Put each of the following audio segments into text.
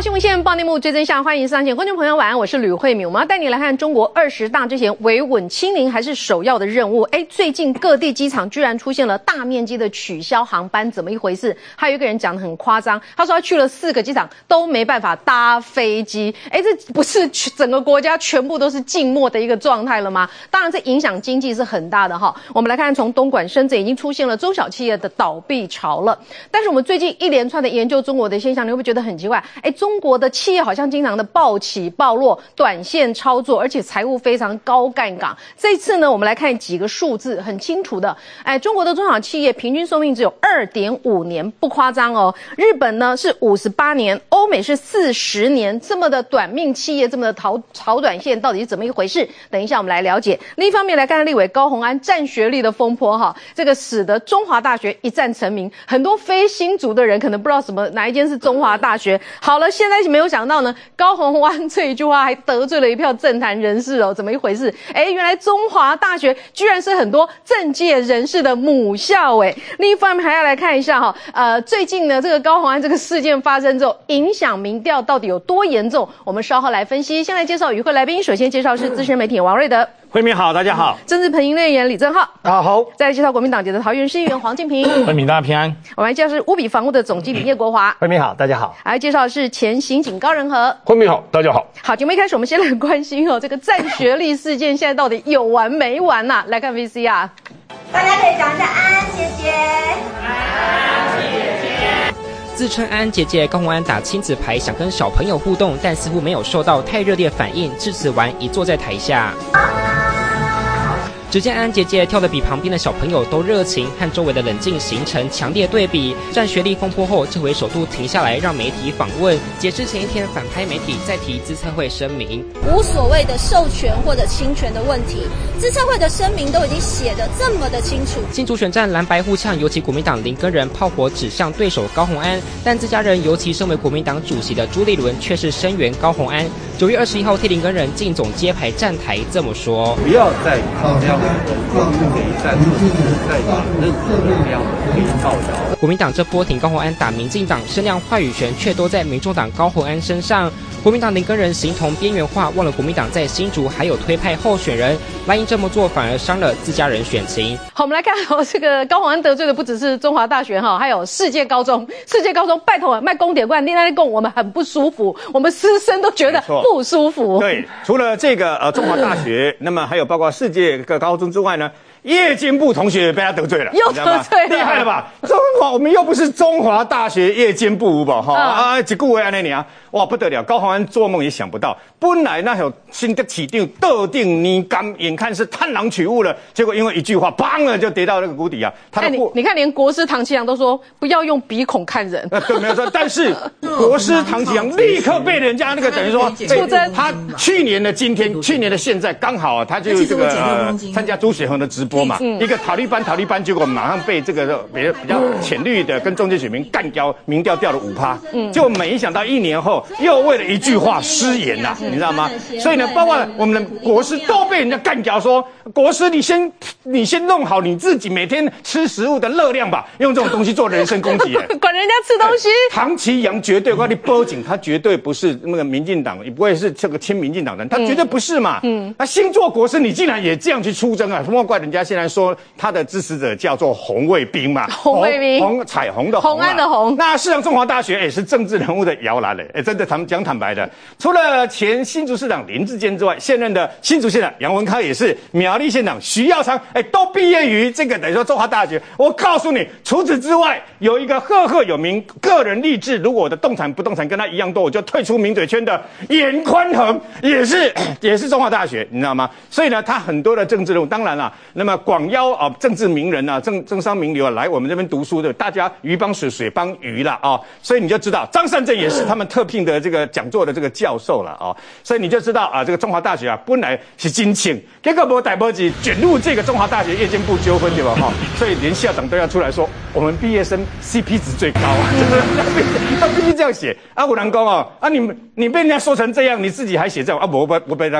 新闻线报内幕追真相，欢迎上线观众朋友晚安，我是吕慧敏。我们要带你来看中国20大之前，维稳清零还是首要的任务。最近各地机场居然出现了大面积的取消航班，怎么一回事？还有一个人讲得很夸张，他说他去了4个机场都没办法搭飞机。这不是整个国家全部都是静默的一个状态了吗？当然，这影响经济是很大的哈。我们来看，从东莞、深圳已经出现了中小企业的倒闭潮了。但是我们最近一连串的研究中国的现象，你会不会觉得很奇怪？中国的企业好像经常的暴起暴落，短线操作，而且财务非常高杠杆。这一次呢，我们来看几个数字，很清楚的。中国的中小企业平均寿命只有2.5年，不夸张哦。日本呢是58年，欧美是40年，这么的短命企业，这么的炒短线，到底是怎么一回事？等一下我们来了解。另一方面来看立委高虹安占学历的风波哈，这个使得中华大学一战成名，很多非新竹的人可能不知道哪一间是中华大学。好了，现在没有想到呢，高虹安这一句话还得罪了一票政坛人士哦，怎么一回事？原来中华大学居然是很多政界人士的母校另一方面还要来看一下哈，最近呢这个高虹安这个事件发生之后，影响民调到底有多严重？我们稍后来分析。先来介绍与会来宾，首先介绍是资深媒体王瑞德。 慧敏好，大家好。 政治评论员李正浩， 大家好。 再来介绍国民党籍的桃园市议员黄敬平。 慧敏大家平安。 我们来介绍是乌比房屋的总经理叶国华。 慧敏好，大家好。 还要介绍的是前刑警高仁和。 慧敏好，大家好。 好，节目一开始我们先来关心这个占学历事件现在到底有完没完啊？来看 VCR。 大家可以讲一下安安姐姐。安姐姐。自称安安姐姐高虹安打亲子牌，想跟小朋友互动，但似乎没有受到太热烈反应。致辞完，一坐在台下。只见安安姐姐跳得比旁边的小朋友都热情，和周围的冷静形成强烈对比。占学历风波后，这回首度停下来让媒体访问，解释前一天反拍媒体再提资策会声明， 无所谓的授权或者侵权的问题，资策会的声明都已经写得这么的清楚。 新竹选战蓝白互呛，尤其国民党林根仁炮火指向对手高虹安，但自家人尤其身为国民党主席的朱立伦却是声援高虹安。9月21号替林根仁进总揭牌站台这么说： 不要再靠这样的给战术，再把任何这样的可以造谣。 国民党这波挺高虹安打民进党，声量话语权却都在民众党高虹安身上。国民党林根仁形同边缘化，忘了国民党在新竹还有推派候选人。蓝营这么做反而伤了自家人选情。 好，我们来看这个高虹安得罪的不只是中华大学还有世界高中。世界高中拜托卖公点冠，另外供我们很不舒服，我们师生都觉得不舒服。 对，除了这个中华大学，那么还有包括世界各高中之外呢，夜间部同学被他得罪了， 又得罪了， 厉害了吧？我们又不是中华大学夜间部吧？一句话那样，哇不得了！高虹安做梦也想不到，本来那有新的起定斗定泥干，眼看是探囊取物了，结果因为一句话，砰了就跌到那个谷底啊！ 你看，连国师唐启阳都说不要用鼻孔看人。 对，没有错。但是国师唐启阳立刻被人家那个等于说，他去年的今天，去年的现在刚好他就这个参加朱雪恒的直播嘛，一个塔利班，结果马上被这个比较浅绿的跟中间选民干掉，民调掉了5%，就没想到1年后又为了一句话失言呐，你知道吗？所以呢，包括我们的国师都被人家干掉，说国师你先弄好你自己每天吃食物的热量吧，用这种东西做人身攻击， 管人家吃东西。 唐启阳绝对，我跟你报警，他绝对不是那个民进党，也不会是这个亲民进党人，他绝对不是嘛。那星座国师你竟然也这样去出征啊？莫怪人家现在说他的支持者叫做红卫兵嘛， 红卫兵， 彩虹的红， 红安的红。 那事实上中华大学也是政治人物的摇篮嘞，真的讲坦白的，除了前新竹市长林智坚之外，现任的新竹县长杨文康也是，苗栗县长徐耀昌，都毕业于这个等于说中华大学。我告诉你，除此之外，有一个赫有名、个人励志，如果我的不动产跟他一样多，我就退出名嘴圈的严宽恒，也是中华大学，你知道吗？所以呢，他很多的政治人物，当然啦，那么广邀政治名人啊、政商名流来我们这边读书的，大家鱼帮水，水帮鱼啦所以你就知道张善政也是他们特聘的这个讲座的这个教授了所以你就知道这个中华大学本来是金庆，结果没逮波及卷入这个中华大学夜间部纠纷对吧所以连校长都要出来说，我们毕业生 CP 值最高他必须这样写有人讲你被人家说成这样，你自己还写这样我被他讲，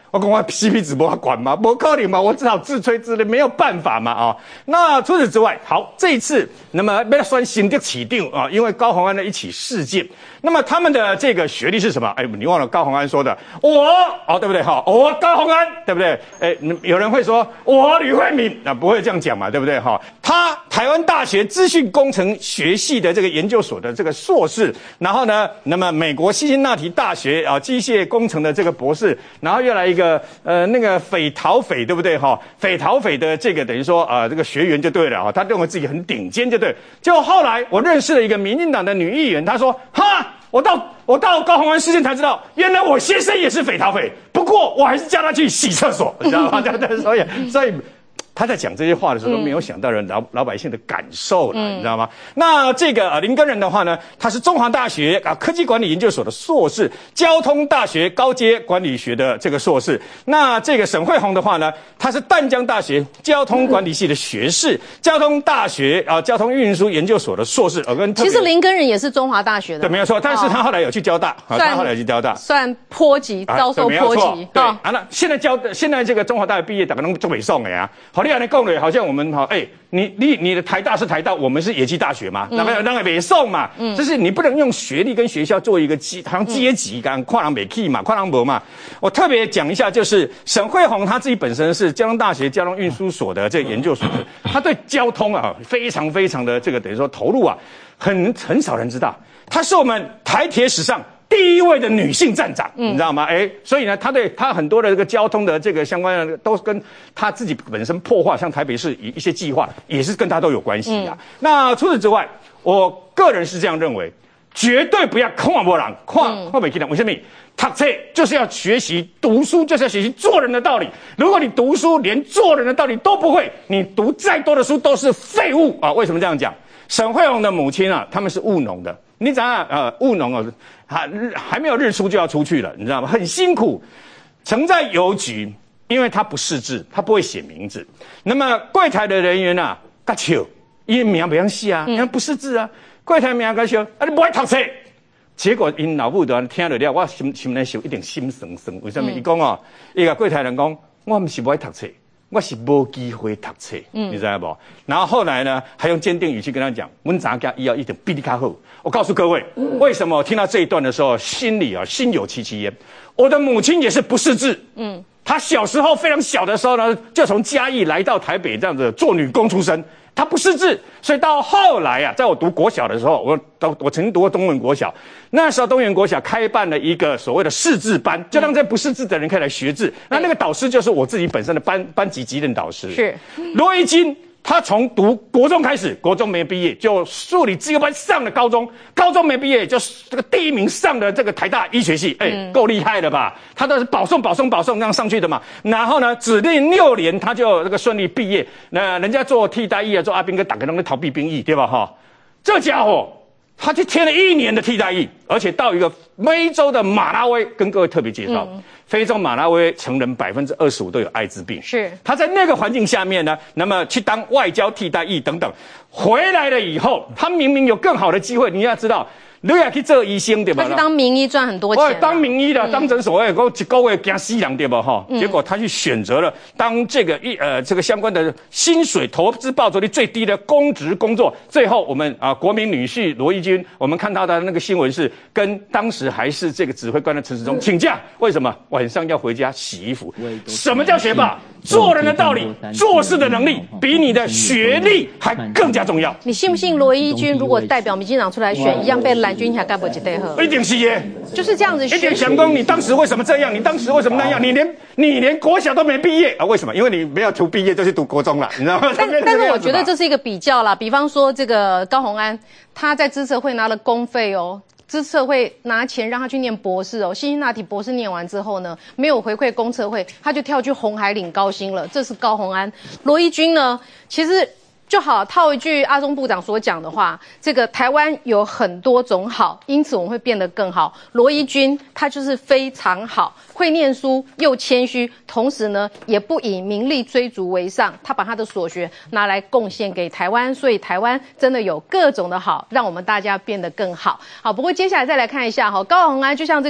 我讲我 CP 值不管吗？不可能嘛，我只好自吹自擂，没有办法嘛啊。那除此之外，好，这一次那么要算新的起定啊，因为高虹安的一起事件，那么他们的这个学历是什么？哎，你忘了高虹安说的，对不对哈？我高虹安，对不对？哎，有人会说我吕慧敏，那不会这样讲嘛，对不对哈？他台湾大学资讯工程学系的这个研究所的这个硕士，然后呢，那么美国辛辛那提大学机械工程的这个博士，然后又来一个那个匪逃匪，对不对哈？匪逃匪的这个等于说这个学员就对了哈，他认为自己很顶尖就对。结果后来我认识了一个民进党的女议员，她说哈，我到高虹安事件才知道，原来我先生也是匪逃匪，不过我还是叫他去洗厕所，你知道吗？所以。他在讲这些话的时候都没有想到老百姓的感受了，你知道吗？那这个林耕仁的话呢，他是中华大学科技管理研究所的硕士，交通大学高阶管理学的这个硕士。那这个沈慧虹的话呢，他是淡江大学交通管理系的学士，交通大学交通运输研究所的硕士。 其实林耕仁也是中华大学的， 对，没有错。但是他后来有去交大，他后来有去交大， 算波及，遭受波及。 对，那现在这个中华大学毕业，大家都做北宋了呀。好，你安尼讲的，好像我们你的台大是台大，我们是野鸡大学嘛，那个北宋嘛，就是你不能用学历跟学校做一个好像阶级感，跨人北 key 嘛，跨人博嘛。我特别讲一下，就是沈慧虹他自己本身是交通大学交通运输所的这个研究所的，他对交通非常非常的这个等于说投入很少人知道，他是我们台铁史上第一位的女性站长，你知道吗？所以呢，他很多的这个交通的这个相关的都跟他自己本身破坏，像台北市一些计划也是跟他都有关系啊。那除此之外，我个人是这样认为，绝对不要看不人，看不起人。为什么？读册就是要学习，读书就是要学习做人的道理。如果你读书连做人的道理都不会，你读再多的书都是废物啊！为什么这样讲？沈慧虹的母亲他们是务农的。你知道务农还没有日出就要出去了，你知道吗？很辛苦。曾在邮局，因为他不识字，他不会写名字。那么柜台的人员较笑，因为名不让写啊，因为不识字啊。柜台名较笑，你不爱读册。结果因老母都听了，我心内受一点心酸酸。为什么？伊讲一个柜台人讲，我不是不爱读册。我是没机会读册，你知道不？然后后来呢，还用坚定语气跟他讲，我们咱家医药一定比你较好。我告诉各位，为什么我听到这一段的时候，心里心有戚戚焉。我的母亲也是不识字，她小时候非常小的时候呢，就从嘉义来到台北，这样子做女工出身。他不识字，所以到后来在我读国小的时候，我曾经读过东元国小，那时候东元国小开办了一个所谓的识字班，就让这不识字的人可以来学字。那个导师就是我自己本身的班级级任导师，是罗一金。他从读国中开始，国中没毕业就数理自由班上了高中，高中没毕业就这个第一名上了这个台大医学系，够厉害了吧？他都是保送这样上去的嘛。然后呢，只念6年他就这个顺利毕业。那人家做替代役做阿兵哥打个那个逃避兵役，对吧？哈，这家伙他去填了1年的替代役，而且到一个非洲的马拉维，跟各位特别介绍。非洲马拉维成人25%都有艾滋病，是他在那个环境下面呢，那么去当外交替代役等等，回来了以后，他明明有更好的机会，你要知道。你也去做医生对吧？ 他去当名医赚很多钱。 当名医的，当诊所一个月惊死人对吧？哈，结果他去选择了当这个相关的薪水投资报酬率最低的公职工作。最后我们国民女婿罗一军，我们看到的那个新闻是跟当时还是这个指挥官的陈时中请假，为什么？晚上要回家洗衣服。什么叫学霸？做人的道理，做事的能力，比你的学历还更加重要。 你信不信罗一军如果代表民进党出来选，一样被蓝军下干不几对喝？ 一定是耶， 就是这样子。 一定想讲你当时为什么这样？你当时为什么那样？你连国小都没毕业啊？为什么？因为你没有读毕业就去读国中了，你知道吗？ 但是我觉得这是一个比较啦，比方说这个高虹安，他在资策会拿了公费哦。资策会拿钱让他去念博士哦，辛辛那提博士念完之后呢，没有回馈公测会，他就跳去红海领高薪了。这是高虹安。罗一军呢，其实就好套一句阿中部长所讲的话，这个台湾有很多种好，因此我们会变得更好。罗一军他就是非常好，会念书又谦虚，同时呢也不以名利追逐为上，他把他的所学拿来贡献给台湾，所以台湾真的有各种的好，让我们大家变得更好。好，不过接下来再来看一下高虹安，就像这个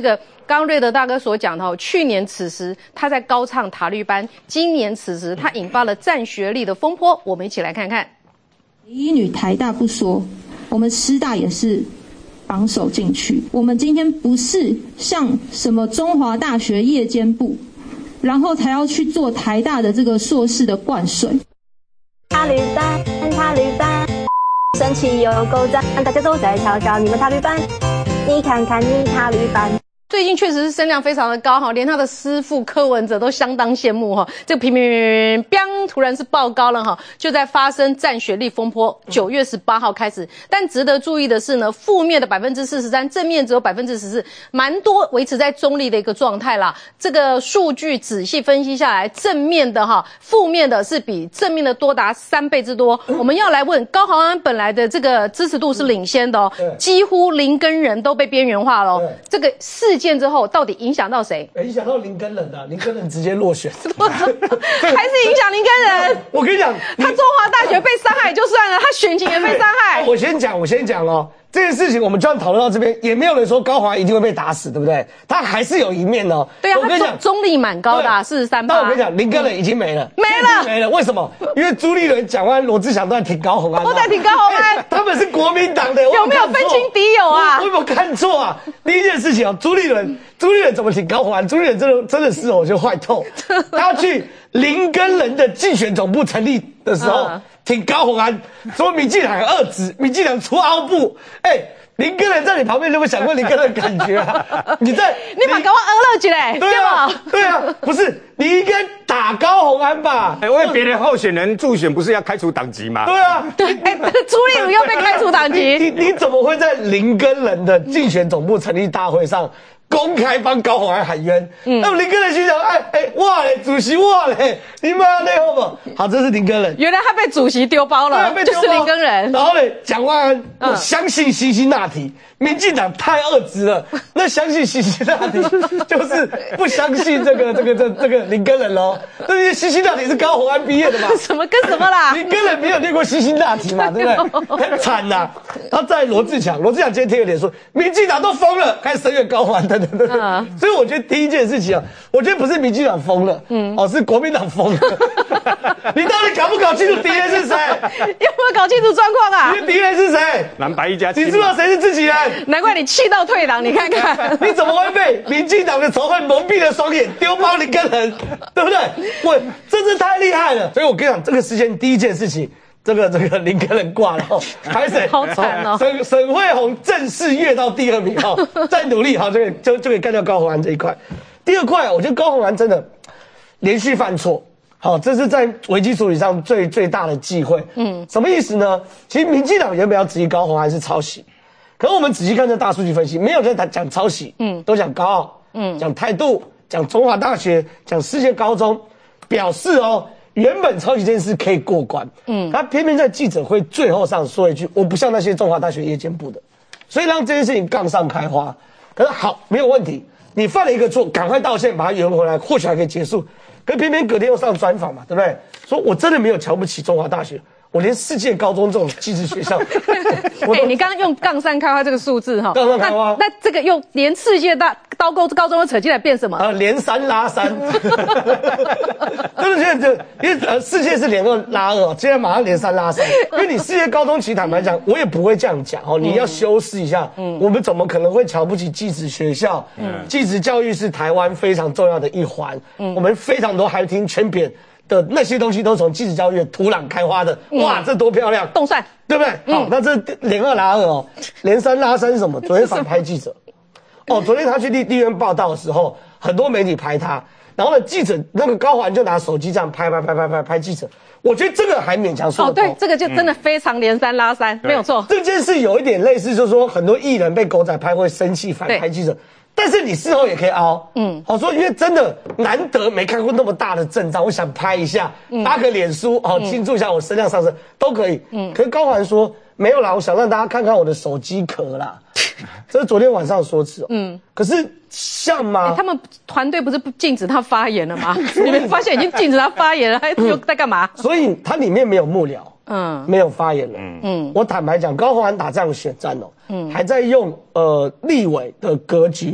刚瑞德大哥所讲的，去年此时他在高唱塔利班，今年此时他引发了占学历的风波，我们一起来看看。 一女台大不说，我们师大也是绑手进去。我们今天不是像什么中华大学夜间部，然后才要去做台大的这个硕士的灌水。 塔利班，塔利班，神奇又够赞，大家都在嘲笑你们塔利班，你看看你塔利班。 最近确实是声量非常的高哈，连他的师父柯文哲都相当羡慕哈。这个砰，突然是爆高了哈，就在发生占学历风波。9月18号开始，但值得注意的是呢，负面的43%，正面只有14%，蛮多维持在中立的一个状态啦。这个数据仔细分析下来，正面的哈，负面的是比正面的多达3倍之多。我们要来问高虹安本来的这个支持度是领先的哦，几乎林根人都被边缘化了哦。这个事件之后到底影响到谁？ 影响到林根人啊，林根人直接落选， 还是影响林根人？ 我跟你讲， 他中华大学被伤害就算了，他选情也被伤害。 我先讲哦。这件事情我们就算讨论到这边，也没有人说高虹安一定会被打死，对不对？他还是有一面哦。 对啊，他中立蛮高的，43%。 但我跟你讲，林根人已经没了，没了。为什么？因为朱立伦讲完，罗志祥都在挺高虹安， 都在挺高虹安。 他们是国民党的， 有没有分清敌友啊？ 我有没有看错啊？第一件事情啊，朱立伦怎么挺高虹安？朱立伦真的是我觉得坏透。他去林根人的竞选总部成立的时候。挺高虹安，说民进党恶质，民进党出凹部，林根人在你旁边，你有没有想过林根人的感觉啊？你把高虹安乐起来， 对啊，不是你应该打高虹安吧？ 为别的候选人助选，不是要开除党籍吗？ 对啊， 朱立伦又被开除党籍， 你怎么会在林根人的竞选总部成立大会上？公开帮高虹安喊冤，那么林根人心想，哇嘞，主席哇嘞，你妈嘞，好不好？好，这是林根人。 原来他被主席丢包了，就是林根人。 然后呢，蒋万安，我相信辛辛那提，民进党太恶质了，那相信辛辛那提就是不相信这个林根人喽。因为辛辛那提是高虹安毕业的嘛， 什么跟什么啦？ 林根人没有念过辛辛那提嘛，对不对？很惨呐。然后再罗志祥今天贴个脸说，民进党都疯了，开始声援高虹安的。所以我觉得第一件事情啊，我觉得不是民进党疯了，是国民党疯了。你到底搞不搞清楚敌人是谁？ 有没有搞清楚状况啊？ 你的敌人是谁？ 蓝白一家亲， 你知道谁是自己人？ 难怪你气到退党，你看看， 你怎么会被民进党的仇恨蒙蔽了双眼，丢包林根人，对不对？我真是太厉害了。所以我跟你讲，这个事件第一件事情。这个林根人挂了，还是好惨哦！ 沈慧虹正式跃到第2名再努力就可以干掉高虹安这一块。第二块，我觉得高虹安真的连续犯错，这是在危机处理上最大的忌讳。什么意思呢？其实民进党原本要质疑高虹安是抄袭，可是我们仔细看这大数据分析，没有人讲抄袭，都讲高傲，讲态度，讲中华大学，讲世界高中，表示原本抄袭这件事可以过关，他偏偏在记者会最后上说一句，我不像那些中华大学夜间部的，所以让这件事情杠上开花。可是好，没有问题，你犯了一个错，赶快道歉，把它圆回来，或许还可以结束。可是偏偏隔天又上专访嘛，对不对？说我真的没有瞧不起中华大学。我连世界高中这种技职学校， 你刚刚用杠3开花这个数字杠3开花， 那这个用连世界高中都扯进来变什么？ 连3拉3，真的觉得因为世界是连2拉2，现在马上连3拉3，因为你世界高中其实坦白讲，我也不会这样讲你要修饰一下，我们怎么可能会瞧不起技职学校？技职教育是台湾非常重要的一环，我们非常多海听champion。的那些东西都从技职教育的土壤开花的，哇，这多漂亮！ 动算， 对不对？好，那这连2拉2连3拉3是什么？昨天反拍记者，昨天他去立院报道的时候，很多媒体拍他，然后呢，记者那个高虹安就拿手机这样拍记者，我觉得这个还勉强说得通。 对，这个就真的非常连3拉3，没有错。 这件事有一点类似，就是说很多艺人被狗仔拍会生气反拍记者。但是你事后也可以凹，说因为真的难得没看过那么大的阵仗，我想拍一下，发个脸书，庆祝一下我声量上升都可以。可是高虹安说没有啦，我想让大家看看我的手机壳啦，这是昨天晚上说辞。可是像吗？ 他们团队不是禁止他发言了吗？你们发现已经禁止他发言了，还又在干嘛？ 所以他里面没有幕僚。没有发言了。我坦白讲，高虹安打这样选战还在用立委的格局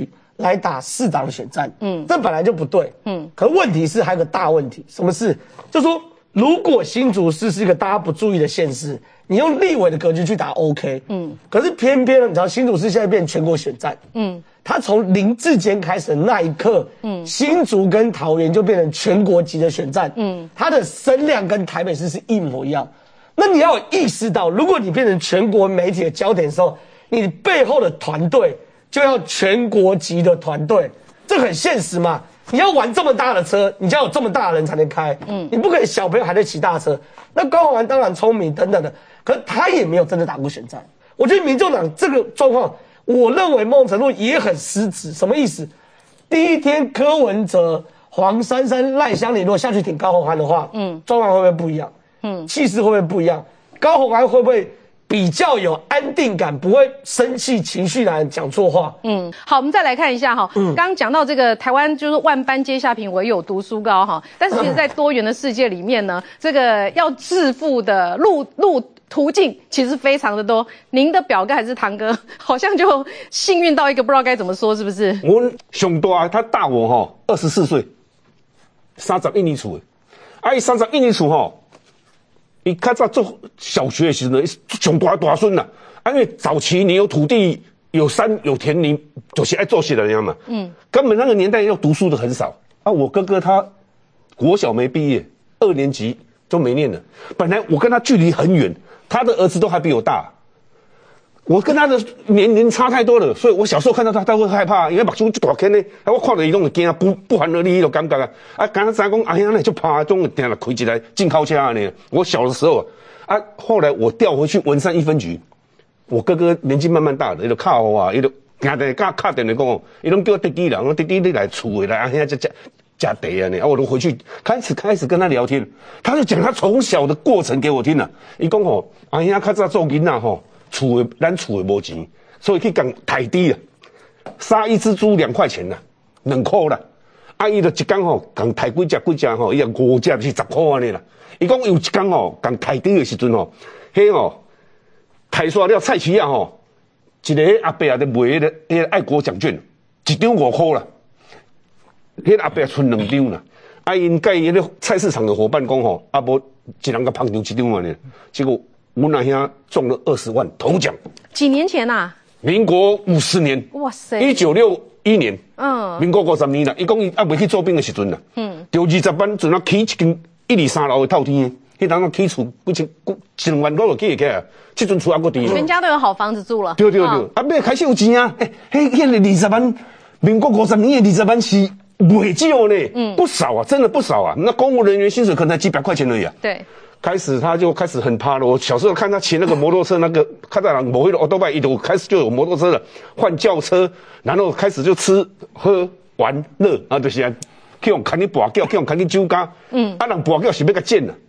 来打市长的选战，这本来就不对，可问题是还有个大问题，什么事？就说如果新竹市是一个大家不注意的县市，你用立委的格局去打 OK，可是偏偏你知道新竹市现在变全国选战，它从林智坚开始的那一刻，新竹跟桃园就变成全国级的选战，它的声量跟台北市是一模一样。那你要有意识到，如果你变成全国媒体的焦点的时候，你背后的团队就要全国级的团队，这很现实嘛。你要玩这么大的车，你就要有这么大的人才能开，你不可以小朋友还在骑大车。那高虹安当然聪明等等的，可是他也没有真的打过选战。我觉得民众党这个状况，我认为某种程度也很失职。什么意思？第一天柯文哲、黄珊珊、赖香伶如果下去挺高虹安的话，状况会不会不一样？气势会不会不一样？高虹安会不会比较有安定感，不会生气情绪来讲错话？ 好，我们再来看一下哈，刚刚讲到这个台湾就是万般皆下品，唯有读书高哈，但是其实在多元的世界里面呢，这个要致富的途径其实非常的多。您的表哥还是堂哥，好像就幸运到一个不知道该怎么说，是不是？ 我上大他大我24岁，31年厝的，伊31年厝伊较早做小学的时候，上大孙啦。因为早期你有土地、有山、有田，你就是爱做些的人嘛。根本那个年代要读书的很少啊。我哥哥他国小没毕业，2年级都没念了。本来我跟他距离很远，他的儿子都还比我大。我跟他的年龄差太多了，所以我小时候看到他会害怕，因为目睭就大坑呢，我看到伊拢会惊，不寒而栗那种感觉啊！刚才知讲啊，那就怕总定了开起来进口车呢。我小的时候后来我调回去文山1分局，我哥哥年纪慢慢大了，伊就靠我啊，伊就行在敲电话讲，伊拢叫我弟弟啦，我弟弟你来厝的来啊，遐吃茶啊呢，我都回去开始跟他聊天，他就讲他从小的过程给我听了。伊讲遐较早做囡仔咱厝的无钱，所以去讲台低啊，杀一只猪2块钱啦，2块啦。伊就一天讲抬几只伊也5只是10块安尼啦。伊讲有一天讲台低的时阵抬刷了菜市啊一个阿伯在卖迄个爱国奖券，1张5块啦。迄个阿伯剩2张啦。因甲伊迄个菜市场的伙伴讲无一人甲捧张1张安尼，结果。我那兄中了20万头奖， 几年前啊？ 民国50年， 哇塞 ，1961年，民国50年啦。伊讲伊未去做兵的时阵啦，就20万阵起一间1、2、3楼的透天，迄当起厝1000万多就起来，这阵厝还搁低。 全家都有好房子住了。 对，尾开始有钱啊！迄个20万，民国50年的20万是未少呢，不少啊，真的不少啊。那公务人员薪水可能才几百块钱而已啊。 对。 开始他就开始很怕了。我小时候看他骑那个摩托车，那个看到人某一个奥多拜一头开始就有摩托车了，换轿车，然后开始就吃喝玩乐啊，就是去用看你跋筊，去用看你酒家，人跋筊是要甲剪的。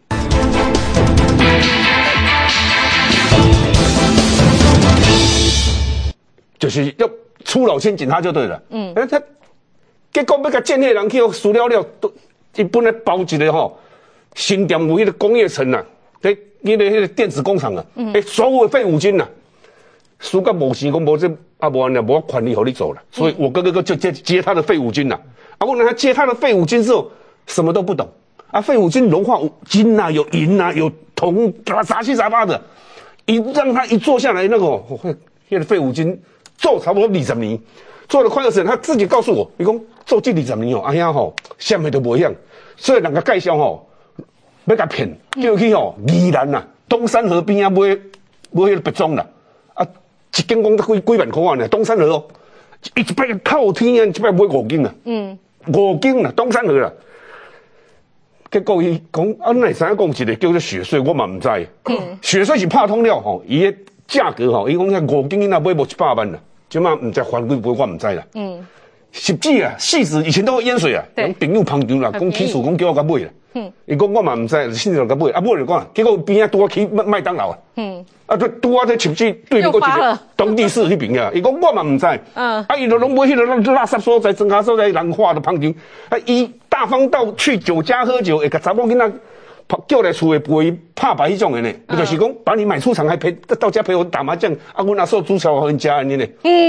就是要出老千警察就对了。他结果要甲剪那人去塑料都一本来包一个新店有迄个工业城啊，迄个电子工厂啊，所有的废五金啊，输到无钱，讲无这无安尼，无权利互你做了，所以我哥哥就接他的废五金啦。我让他接他的废五金之后，什么都不懂啊，废五金融化金啊，有银啊，有铜，杂七杂八的，让他一坐下来，那个废五金做差不多20年，做了快20年，他自己告诉我，伊讲做这20年什么都不一样，所以人家介绍要甲骗，叫去宜兰啦，东山河边买迄个别庄啦，一间讲才几万块啊呢，东山河一摆靠天啊，一摆买5斤啦，5斤啦，东山河啦。结果伊讲那知影讲一个叫做雪穗，我嘛唔知。雪穗是拍通了伊个价格伊讲遐5斤那买无100万啦，即嘛唔知还几倍我唔知啦。实际啊，戏子以前都会淹水啊，讲朋友捧场啦，讲起厝讲叫我甲买啦。伊讲我嘛唔知，现在就甲买，买就讲，结果边仔拄啊去麦当劳啊，拄啊在甚至对面一个东地市迄边啊，伊讲我嘛唔知，伊就拢买迄个垃圾所在、增加所在人化的捧场，伊大方到去酒家喝酒，会甲查某囡仔叫来厝里陪拍牌迄种的呢，就是讲把你买出场还陪到家陪我打麻将，阮阿嫂煮菜我很食安尼呢。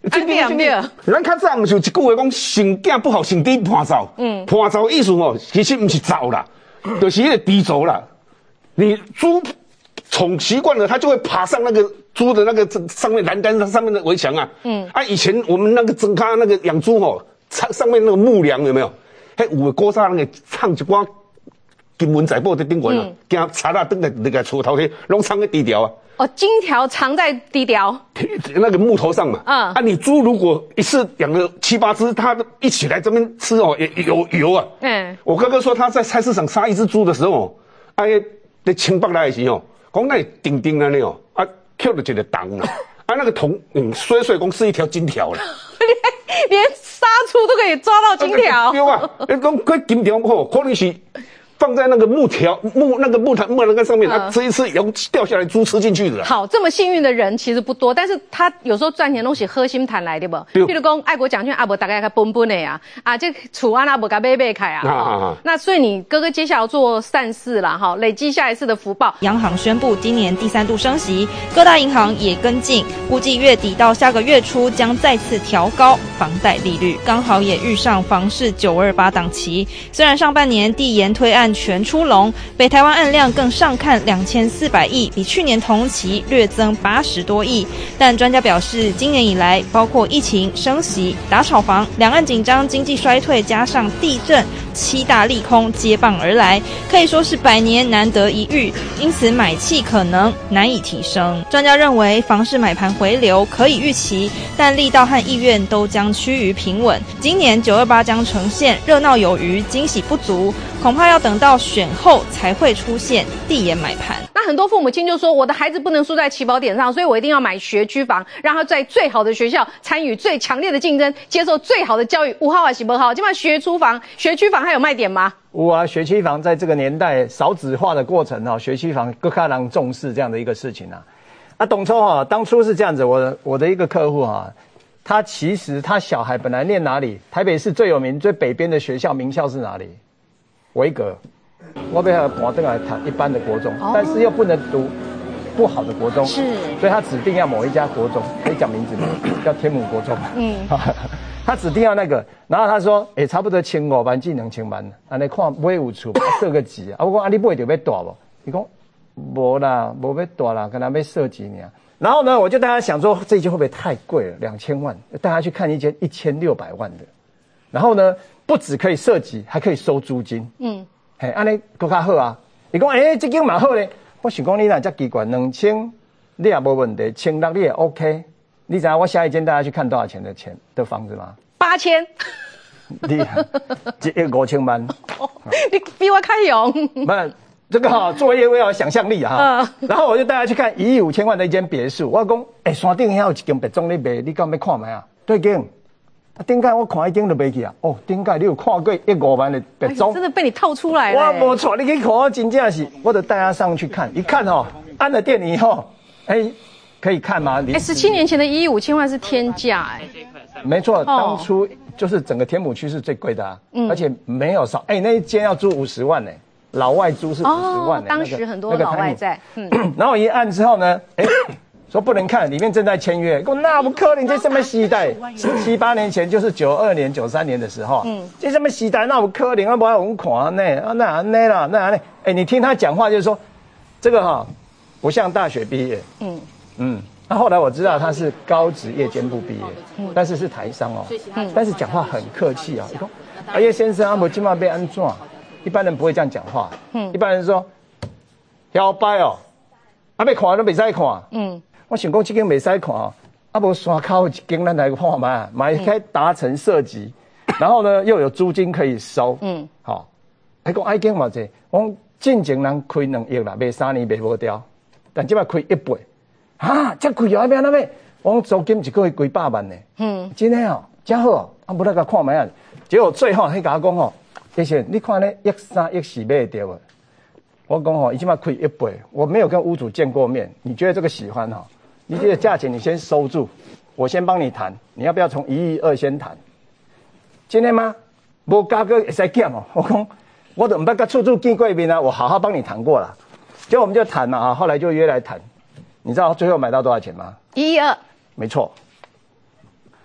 咱较早毋是有一句话讲，生囝不好，生猪伴走。伴走意思哦，其实毋是走啦，就是那个猪走啦。你猪宠习惯了，它就会爬上那个猪的那个上面栏杆上面的围墙啊。以前我们那个整咖那个养猪哦，上面那个木梁有没有？嘿，有的古早人会藏一寡金文财宝在顶悬啊，惊贼仔登来那个厝头去，拢藏在低调啊。 哦，金条藏在低调那个木头上嘛。你猪如果一次养了7、8只，它一起来这边吃哦，也有油啊。我哥哥说他在菜市场杀一只猪的时候，在清北来的时候，讲那钉钉那里哦，扣了一个洞啦，那个铜碎讲是一条金条了。 连杀猪都可以抓到金条。 对啊，讲金条吼，可能是放在那个木栏杆上面，它这一次油掉下来，猪吃进去的。 好，这么幸运的人其实不多，但是他有时候赚钱东西喝心谈来对不？比如讲爱国奖券阿伯大概他分的呀，这厝安阿伯给买开啊。那所以你哥哥接下来要做善事啦，哈，累积下一次的福报。 央行宣布今年第3度升息，各大银行也跟进，估计月底到下个月初将再次调高房贷利率，刚好也遇上房市928档期。虽然上半年递延推案全出笼，北台湾案量更上看2400亿，比去年同期略增80多亿。但专家表示，今年以来，包括疫情、升息、打炒房、两岸紧张、经济衰退，加上地震，7大利空接棒而来，可以说是100年难得一遇，因此买气可能难以提升。专家认为，房市买盘回流可以预期，但力道和意愿都将趋于平稳。今年928将呈现热闹有余，惊喜不足，恐怕要等到选后才会出现递延买盘。 那很多父母亲就说，我的孩子不能输在起跑点上，所以我一定要买学区房，让他在最好的学校参与最强烈的竞争，接受最好的教育。5号还是不好？今晚学区房还有卖点吗？ 有啊，学区房在这个年代少子化的过程学区房更加人重视这样的一个事情啊。董抽当初是这样子，我的一个客户他其实他小孩本来念哪里？台北市最有名最北边的学校名校是哪里？维格。我被他搬登来谈一般的国中，但是又不能读不好的国中， 是， 所以他指定要某一家国中，可以讲名字吗？叫天母国中。他指定要那个，然后他说，差不多1500万至2000万，安尼看买有厝设个级啊。我讲你买就要大不？伊讲无啦，无要大啦，跟他要设级呢。然后呢，我就带他想说，这一间会不会太贵了？2000万，带他去看一间1600万的。然后呢，不只可以设级，还可以收租金。安尼更加好啊！伊讲这间蛮好咧。我想讲你哪遮奇怪，2000你也无问题，1600你也 OK。你知道我下一间带他去看多少钱的房子吗 ？8000。 厉害，1亿5000万。 你比我开勇。 不，这个作业我要有想象力然后我就带他去看1亿5000万的一间别墅。我讲，山顶遐有一间别庄咧卖，你敢要看卖啊？对间。顶盖我看一间都没去啊！顶盖你有看过1亿5万的别庄？ 真的被你套出来了。 我没错，你可以看我真正是，我就带他上去看，一看按了电以后，可以看吗 ？17年前的1亿5000万是天价没错，当初就是整个天母区是最贵的而且没有少那一间要租50万老外租是50万当时很多老外在。 然后一按之后呢，说不能看，里面正在签约。我那不可能，这什么时代？7、8年前就是92年、93年的时候。这什么时代？那不可能，不要我们看那啦，那你听他讲话就是说，这个不像大学毕业。那后来我知道他是高职夜间部毕业，但是是台商但是讲话很客气你说，叶先生我今晚被安怎？一般人不会这样讲话。一般人说，摇摆要看都没使看。我想讲这间没使看无山口一间咱来看嘛，可以达成设计，然后呢又有租金可以收。好，还讲间嘛这，我进前人开2亿啦，卖3年卖无掉，但这摆开1倍，这贵要安怎？我租金一个月几百万呢。真的真好不那个看卖啊。结果最后他甲我讲叶先生，你看咧1亿3、1亿4买得掉啊？我讲你起码亏1倍，我没有跟屋主见过面，你觉得这个喜欢你这个价钱你先收住，我先帮你谈，你要不要从1亿2先谈？真的吗？无价格会使减我讲，我都不要跟处处见过面我好好帮你谈过了。结果我们就谈了后来就约来谈，你知道最后买到多少钱吗？ 1亿2。 没错，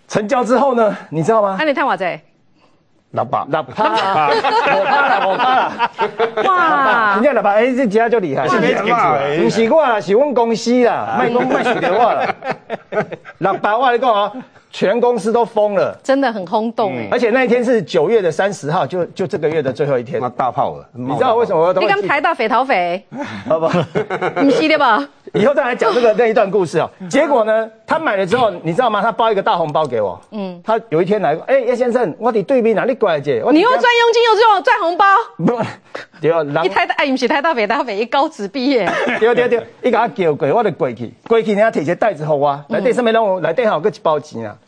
成交之后呢，你知道吗？ 那你看我在 600， 哇！ 人家600，哎，这家就厉害， 不是我啦，是我们公司啦，卖水给我啦。600，我跟你讲啊，全公司都疯了， 真的很轰动哎。 而且那一天是9月30号，就这个月的最后一天。 那大炮了， 你知道为什么我都会？ 你刚台大匪逃匪， 好不好？ 不是的吧？ 以后再来讲那一段故事哦。结果呢，他买了之后，你知道吗？他包一个大红包给我。他有一天来，哎，叶先生，我伫对面哪里过来姐？ 你又赚佣金又赚红包？ 不，对啊， 你台大不是台大匪逃匪，高职毕业。 对，伊甲我叫过，我就过去，人家摕一个袋子给我，内底什么拢有，内底还有个一包钱啊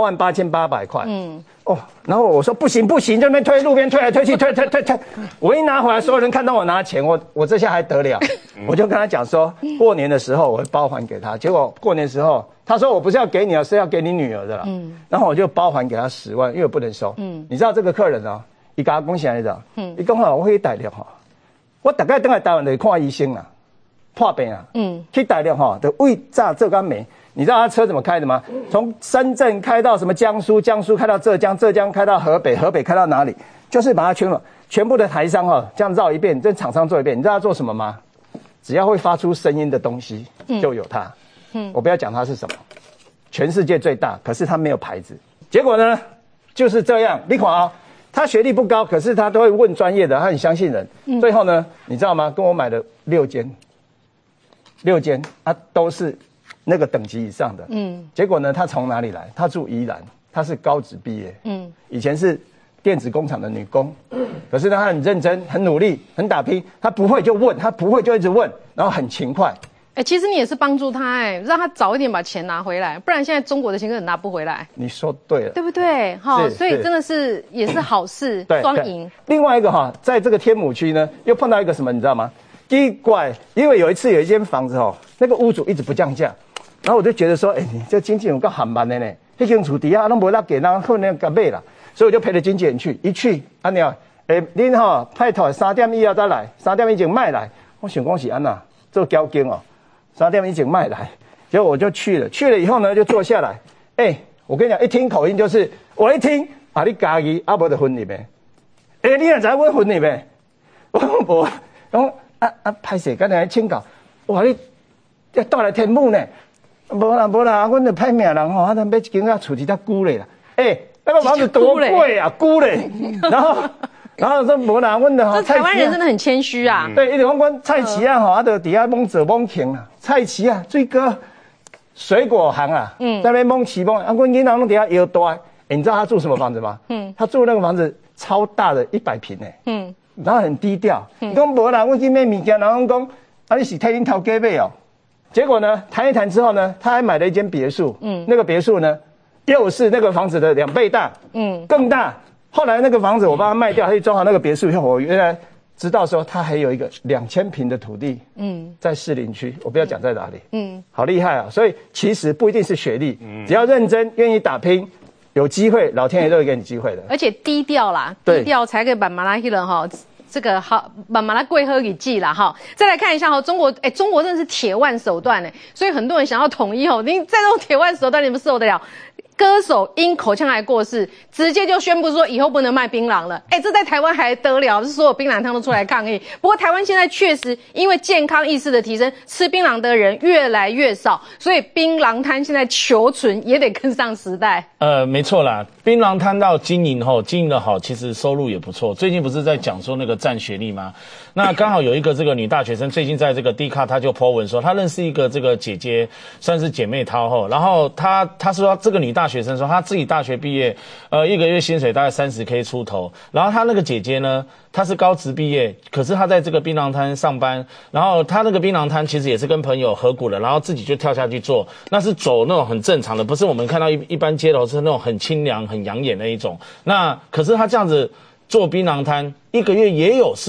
，88800块。然后我说不行，这边路边推来推去，推。我一拿回来，所有人看到我拿钱，我这下还得了？我就跟他讲说，过年的时候我会包还给他。结果过年的时候，他说我不是要给你，是要给你女儿的啦。然后我就包还给他10万，因为我不能收。你知道这个客人啊，伊甲我讲啥你知道？伊讲好，我可以大陆哈，我大概等来台湾就看医生啦，破病啊。去大陆哈，就为炸这干美。你知道他车怎么开的吗？从深圳开到什么江苏，江苏开到浙江，浙江开到河北，河北开到哪里？就是把它全部的台商哈这样绕一遍，这厂商做一遍。你知道他做什么吗？只要会发出声音的东西就有它。我不要讲它是什么，全世界最大，可是它没有牌子。结果呢就是这样。你看啊，他学历不高，可是他都会问专业的，他很相信人。最后呢，你知道吗？跟我买了6间啊，都是那个等级以上的。结果呢，他从哪里来？他住宜兰，他是高职毕业。以前是电子工厂的女工，可是呢，他很认真、很努力、很打拼。他不会就问，他不会就一直问，然后很勤快。 其实你也是帮助他让他早一点把钱拿回来，不然现在中国的钱根本拿不回来。 你说对了， 对不对？所以真的是也是好事，双赢。 另外一个在这个天母区呢，又碰到一个什么，你知道吗？奇怪，因为有一次有一间房子那个屋主一直不降价，然后我就觉得说，你这经纪人有够寒慢的呢，那间厝底下都没人给，然后可能给买啦，所以我就陪着经纪人去，一去，娘，恁派头3点以后再来，3点以前卖来，我想讲是安那做交警3点以前卖来，结果我就去了以后呢，就坐下来，我跟你讲，一听口音就是，我一听你家己没得分入呗，你也知我分入呗，我讲歹势，刚才请教，哇你倒来天母呢？无啦，阮就歹命人咱买一间厝伫遐久咧啦，那个房子多贵啊，久咧，然后说无啦，阮的这台湾人真的很谦虚啊。 对，一直讲阮菜市啊就底下猛做猛停啦，菜市啊，水果、水果行啊，在那边猛起猛，阮囡仔拢底下摇大。你知道他住什么房子吗？他住那个房子超大的100平然后很低调。你讲无啦，阮去买物件，然后讲你是替恁头家买哦。结果呢，谈一谈之后呢，他还买了一间别墅。那个别墅呢，又是那个房子的2倍大，更大。后来那个房子我帮他卖掉，他去装好那个别墅以后，我原来知道说他还有一个2000平的土地，在士林区，我不要讲在哪里，好厉害啊！所以其实不一定是学历，只要认真、愿意打拼，有机会，老天爷都会给你机会的。 而且低调啦，低调才可以把马拉希人这个好把马拉贵喝给记啦再来看一下中国中国真的是铁腕手段所以很多人想要统一你再用铁腕手段你们受得了？歌手因口腔癌过世，直接就宣布说以后不能卖槟榔了。这在台湾还得了？是所有槟榔摊都出来抗议。不过台湾现在确实因为健康意识的提升，吃槟榔的人越来越少，所以槟榔摊现在求存也得跟上时代。 没错啦，槟榔摊到经营的好，其实收入也不错。最近不是在讲说那个占学历吗？那刚好有一个这个女大学生，最近在这个 D 卡，她就 po 文说，她认识一个这个姐姐，算是姐妹淘然后她说这个女大学生说，她自己大学毕业，一个月薪水大概30K 出头，然后她那个姐姐呢，她是高职毕业，可是她在这个槟榔摊上班，然后她那个槟榔摊其实也是跟朋友合股的，然后自己就跳下去做，那是走那种很正常的，不是我们看到一般街头是那种很清凉、很养眼的一种。那可是她这样子做槟榔摊，一个月也有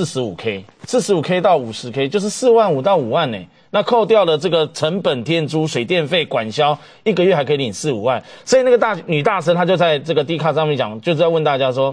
45K 到50K， 就是4万5到5万呢。那扣掉了这个成本、店租、水电费、管销，一个月还可以领4、5万。所以那个女大生她就在这个 D 卡上面讲，就在问大家说，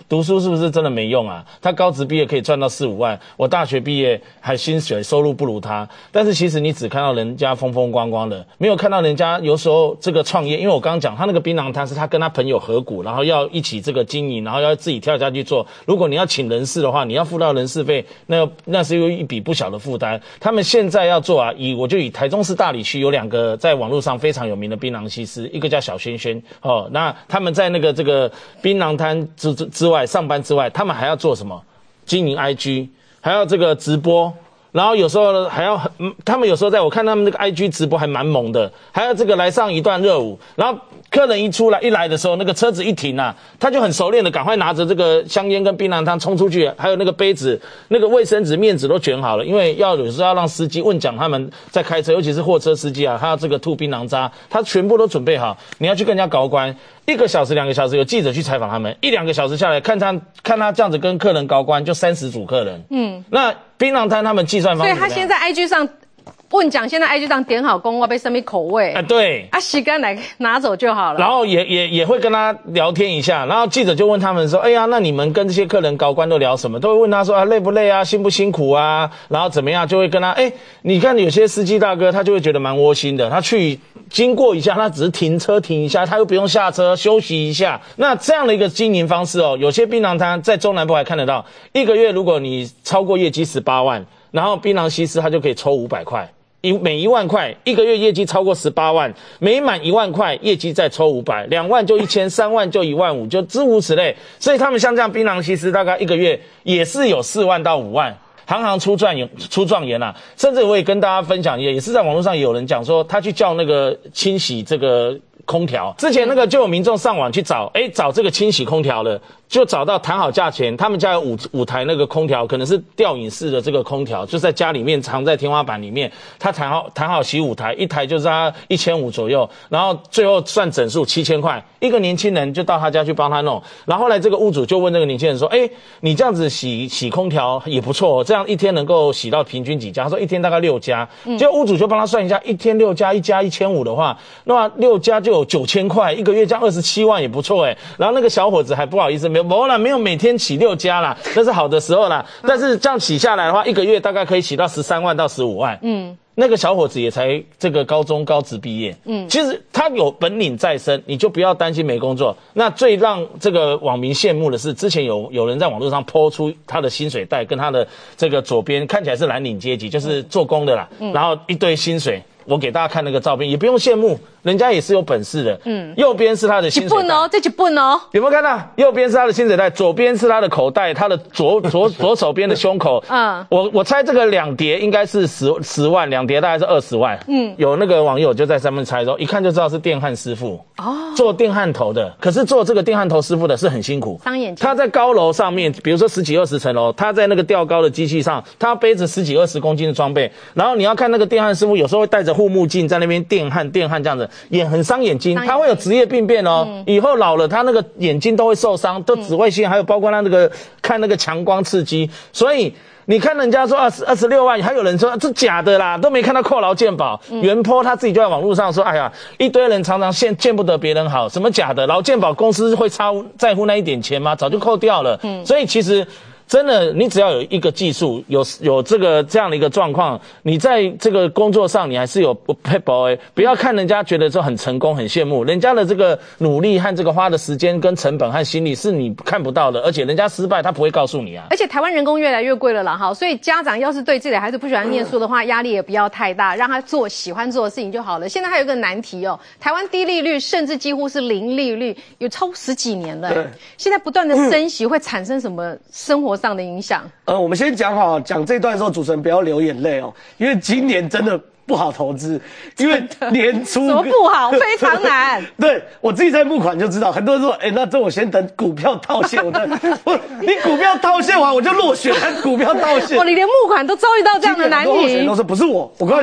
读书是不是真的没用啊？他高职毕业可以赚到4、5万，我大学毕业还薪水收入不如他，但是其实你只看到人家风风光光的，没有看到人家有时候这个创业，因为我刚刚讲他那个槟榔摊是他跟他朋友合股，然后要一起这个经营，然后要自己跳下去做。如果你要请人事的话，你要付到人事费，那是有一笔不小的负担。他们现在要做啊，我就以台中市大里区有2个在网络上非常有名的槟榔西施，一个叫小轩轩哦，那他们在那个这个槟榔摊之外上班之外，他们还要做什么？经营 IG， 还要这个直播。然后有时候还要，他们有时候我看他们那个 IG 直播还蛮猛的，还要这个来上一段热舞。然后客人一来的时候，那个车子一停啊，他就很熟练的赶快拿着这个香烟跟槟榔汤冲出去，还有那个杯子、那个卫生纸、面纸都卷好了，因为有时候要让司机问讲他们在开车，尤其是货车司机啊，他要这个吐槟榔渣，他全部都准备好。你要去跟人家搞关，1个小时、2个小时，有记者去采访他们，1、2个小时下来，看他这样子跟客人搞关，就30组客人。那槟榔摊他们计算方式， 所以他现在 IG 上问讲，现在 IG 上点好公，我被什么口味对洗干来拿走就好了。 然后也会跟他聊天一下，然后记者就问他们说，哎呀，那你们跟这些客人搞关都聊什么？都会问他说累不累啊，辛不辛苦啊，然后怎么样，就会跟他你看有些司机大哥他就会觉得蛮窝心的，他去经过一下，他只是停车停一下，他又不用下车休息一下。那这样的一个经营方式有些槟榔摊在中南部还看得到，1个月如果你超过业绩18万，然后槟榔西施他就可以抽500块。每1万块，1个月业绩超过18万，每满1万块业绩再抽500，2万就1000，3万就15000，就诸如此类。所以他们像这样槟榔西施大概1个月也是有4万到5万，行出状元啊。甚至我也跟大家分享，也是在网络上也有人讲说，他去叫那个清洗这个空调，之前那个就有民众上网去找这个清洗空调的，就找到谈好价钱，他们家有5台那个空调，可能是吊饮式的这个空调，就在家里面藏在天花板里面，他谈好洗5台，一台就是他1500左右，然后最后算整数7000块，一个年轻人就到他家去帮他弄，然后后来这个屋主就问那个年轻人说，你这样子洗空调也不错，这样一天能够洗到平均几家？他说一天大概6家，结果屋主就帮他算一下，一天6家，一家1500的话，那6家就有9000块，一个月这样27万也不错然后那个小伙子还不好意思，没有每天洗6家啦，那是好的时候啦，但是这样洗下来的话，一个月大概可以洗到13万到15万。那个小伙子也才这个高职毕业，其实他有本领在身，你就不要担心没工作。那最让这个网民羡慕的是，之前有人在网络上po出他的薪水袋跟他的这个左边看起来是蓝领阶级，就是做工的啦，然后一堆薪水。我给大家看那个照片，也不用羡慕，人家也是有本事的。右边是他的薪水袋， 这几本哦， 有没有看到？右边是他的薪水袋，左边是他的口袋，他的左手边的胸口。我猜这个2叠应该是10万，2叠大概是20万。有那个网友就在上面猜说，一看就知道是电焊师傅做电焊头的。可是做这个电焊头师傅的是很辛苦， 伤眼睛。 他在高楼上面，比如说10几20层楼，他在那个吊高的机器上，他要背着10几20公斤的装备，然后你要看那个电焊师傅有时候会带着护目镜在那边电焊这样子，也很伤眼睛，他会有职业病变以后老了他那个眼睛都会受伤，都紫外线，还有包括他那个看那个强光刺激，所以你看人家说26万，还有人说这假的啦，都没看到扣劳健保。袁坡他自己就在网络上说，哎呀，一堆人常常见不得别人好，什么假的劳健保公司会在乎那一点钱吗？早就扣掉了。所以其实真的，你只要有一个技术，有这样的一个状况，你在这个工作上你还是有配合不要看人家觉得说很成功很羡慕，人家的这个努力和这个花的时间跟成本和心力是你看不到的，而且人家失败他不会告诉你啊。 而且台湾人工越来越贵了啦，所以家长要是对自己的孩子不喜欢念书的话，压力也不要太大，让他做喜欢做的事情就好了。现在还有一个难题台湾低利率甚至几乎是零利率，有超过10几年了。现在不断的升息会产生什么生活上的影响？ 我们先讲这段的时候，主持人不要流眼泪因为今年真的不好投资，因为年初什么不好，非常难。 对我自己在募款就知道，很多人说，那这我先等股票套现，你股票套现完我就落选，股票套现， 你连募款都遭遇到这样的难题。 很多候选人都说不是我跟你讲，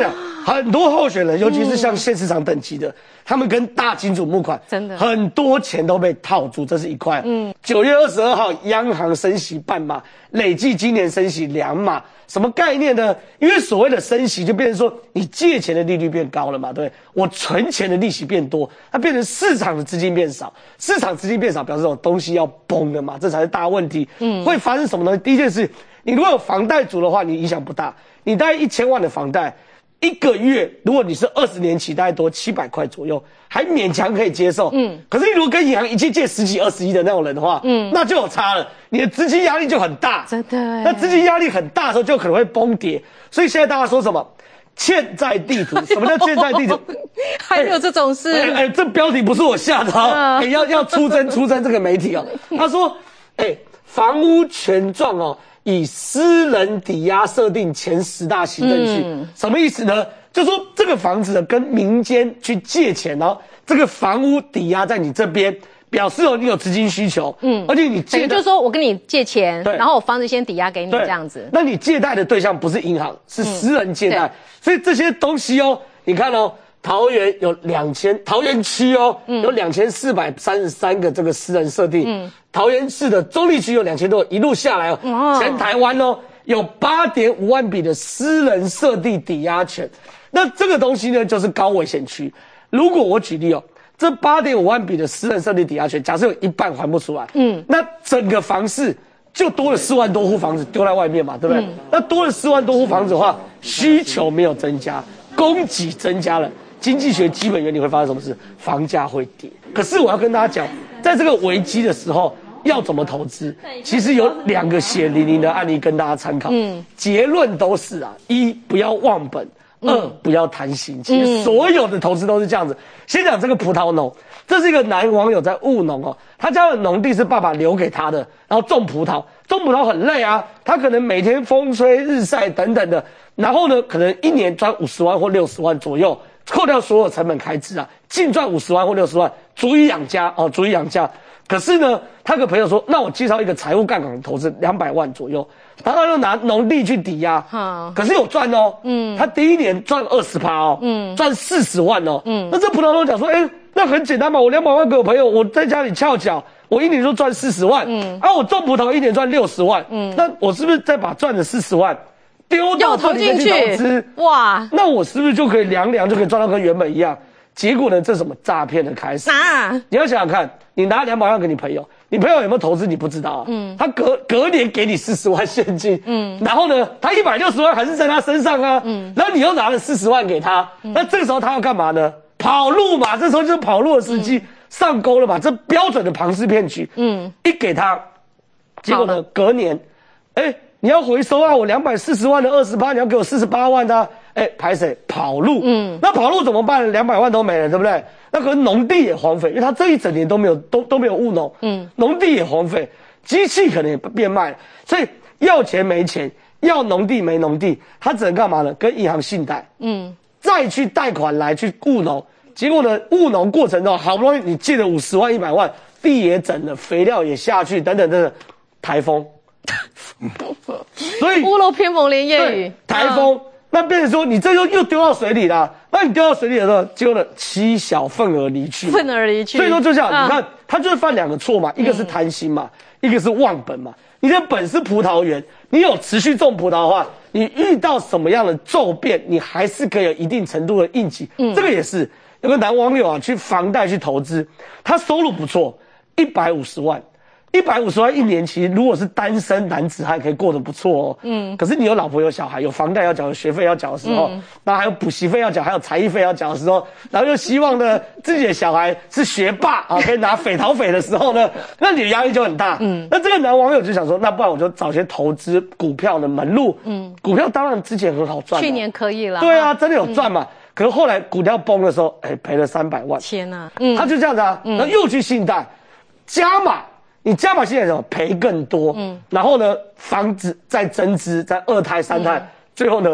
很多候选人，尤其是像县市长等级的，他们跟大金主募款， 真的很多钱都被套住，这是一块。9月22号，央行升息半码，累计今年升息2码，什么概念呢？因为所谓的升息，就变成说你借钱的利率变高了嘛，对不对？我存钱的利息变多，它变成市场的资金变少，市场资金变少，表示这种东西要崩了嘛，这才是大问题。会发生什么呢？第一件事，你如果有房贷族的话，你影响不大，你大概1000万的房贷。1个月，如果你是20年期，大概多700块左右，还勉强可以接受。可是你如果跟银行一借10几20亿的那种人的话，那就有差了，你的资金压力就很大。 真的， 那资金压力很大的时候，就可能会崩跌。所以现在大家说什么欠债地图？什么叫欠债地图？ 还有这种事？ 这标题不是我下的哦，要出征这个媒体哦。他说，房屋权状哦。以私人抵押设定前10大行政区，什么意思呢？就说这个房子跟民间去借钱，然后这个房屋抵押在你这边，表示你有资金需求，而且你借就是说我跟你借钱，然后我房子先抵押给你这样子。 那你借贷的对象不是银行，是私人借贷，所以这些东西你看桃园有桃园区有2433个这个私人设定，桃园市的中坜区有2000多，一路下来全台湾有8.5万笔的私人设定抵押权，那这个东西呢就是高危险区。如果我举例这8.5万笔的私人设定抵押权，假设有一半还不出来，那整个房市就多了4万多户房子丢在外面嘛，对不对？那多了4万多户房子的话，需求没有增加，供给增加了。经济学基本原理会发生什么事？房价会跌。可是我要跟大家讲，在这个危机的时候要怎么投资？其实有2个血淋淋的案例跟大家参考。结论都是1不要忘本，2不要贪心。其实所有的投资都是这样子。先讲这个葡萄农，这是一个男网友在务农他家的农地是爸爸留给他的，然后种葡萄很累啊，他可能每天风吹日晒等等的，然后呢，可能1年赚50万或60万左右。扣掉所有成本开支净赚50万或60万，足以养家。可是呢，他跟朋友说，那我介绍一个财务杠杆的投资200万左右，然后他就拿农地去抵押，可是有赚他第1年赚20%赚40万那这葡萄农讲说，那很简单嘛，我200万给我朋友，我在家里翘脚，我1年就赚40万，我种葡萄1年赚60万，那我是不是再把赚的40万？丢到这里面去投资，哇！那我是不是就可以量就可以赚到跟原本一样？结果呢，这是什么诈骗的开始？你要想想看，你拿200万给你朋友，你朋友有没有投资你不知道他隔年给你40万现金，然后呢，他160万还是在他身上然后你又拿了40万给他，那这个时候他要干嘛呢？跑路嘛，这时候就是跑路的时机，上钩了嘛，这标准的庞氏骗局，一给他，结果呢，隔年，你要回收我240万的20%，你要给我48万的拍谁跑路？那跑路怎么办？200万都没了，对不对？那可能农地也荒废，因为他这一整年都没有务农，农地也荒废，机器可能也变卖了，所以要钱没钱，要农地没农地，他只能干嘛呢？跟银行信贷，再去贷款来去务农，结果呢，务农过程中好不容易你借了50万100万，地也整了，肥料也下去，等等，台风。所以屋漏偏逢连夜雨， 台风，那变成说你这又丢到水里了。那你丢到水里的时候，结果呢妻小愤而离去。 愤而离去。 所以说就这样，你看他就是犯2个错嘛，一个是贪心嘛，一个是忘本嘛。你的本是葡萄园，你有持续种葡萄的话，你遇到什么样的骤变，你还是可以有一定程度的应急。这个也是有个男网友去房贷去投资，他收入不错，150万。150万1年，其实如果是单身男子还可以过得不错可是你有老婆有小孩，有房贷要缴，有学费要缴的时候，然后还有补习费要缴，还有才艺费要缴的时候，然后又希望呢自己的小孩是学霸可以拿匪逃匪的时候呢，那你的压力就很大。那这个男网友就想说，那不然我就找些投资股票的门路。股票当然之前很好赚， 去年可以了。 对啊，真的有赚嘛。可是后来股票崩的时候，赔了300万。 天哪！ 他就这样子然后又去信贷，加码。你加码信贷的时候赔更多，然后呢，房子再增资，再2胎3胎，最后呢，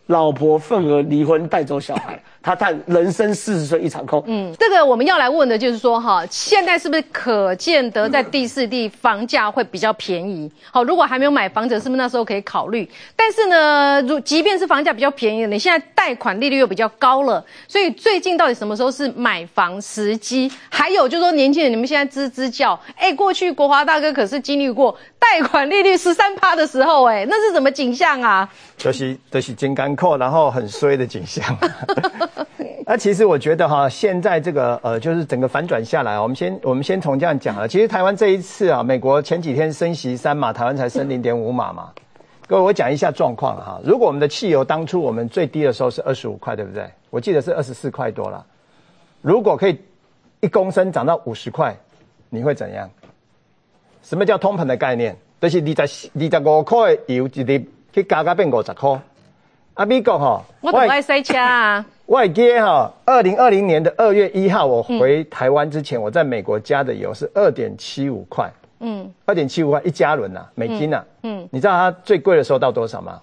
老婆份额离婚带走小孩，他叹人生40岁一场空。 这个我们要来问的就是说哈，现在是不是可见得在第四地房价会比较便宜？好，如果还没有买房者，是不是那时候可以考虑？但是呢，即便是房价比较便宜的，你现在贷款利率又比较高了，所以最近到底什么时候是买房时机？还有就是说，年轻人你们现在吱叫，过去国华大哥可是经历过贷款利率13%的时候，那是什么景象啊？ 就是真干扣，然后很衰的景象。那其实我觉得哈，现在这个就是整个反转下来，我们先从这样讲了。其实台湾这一次啊，美国前几天升息3码，台湾才升0.5码嘛。各位，我讲一下状况哈。如果我们的汽油当初我们最低的时候是25块，对不对？我记得是24块多了。如果可以1公升涨到50块，你会怎样？什么叫通膨的概念？就是25块的油一日去加变50块。啊，美国哈， 我都不爱塞车啊。 我还记得哈，2020年的2月1号，我回台湾之前，我在美国加的油是2.75块，2.75块1加仑呐，美金呐，你知道它最贵的时候到多少吗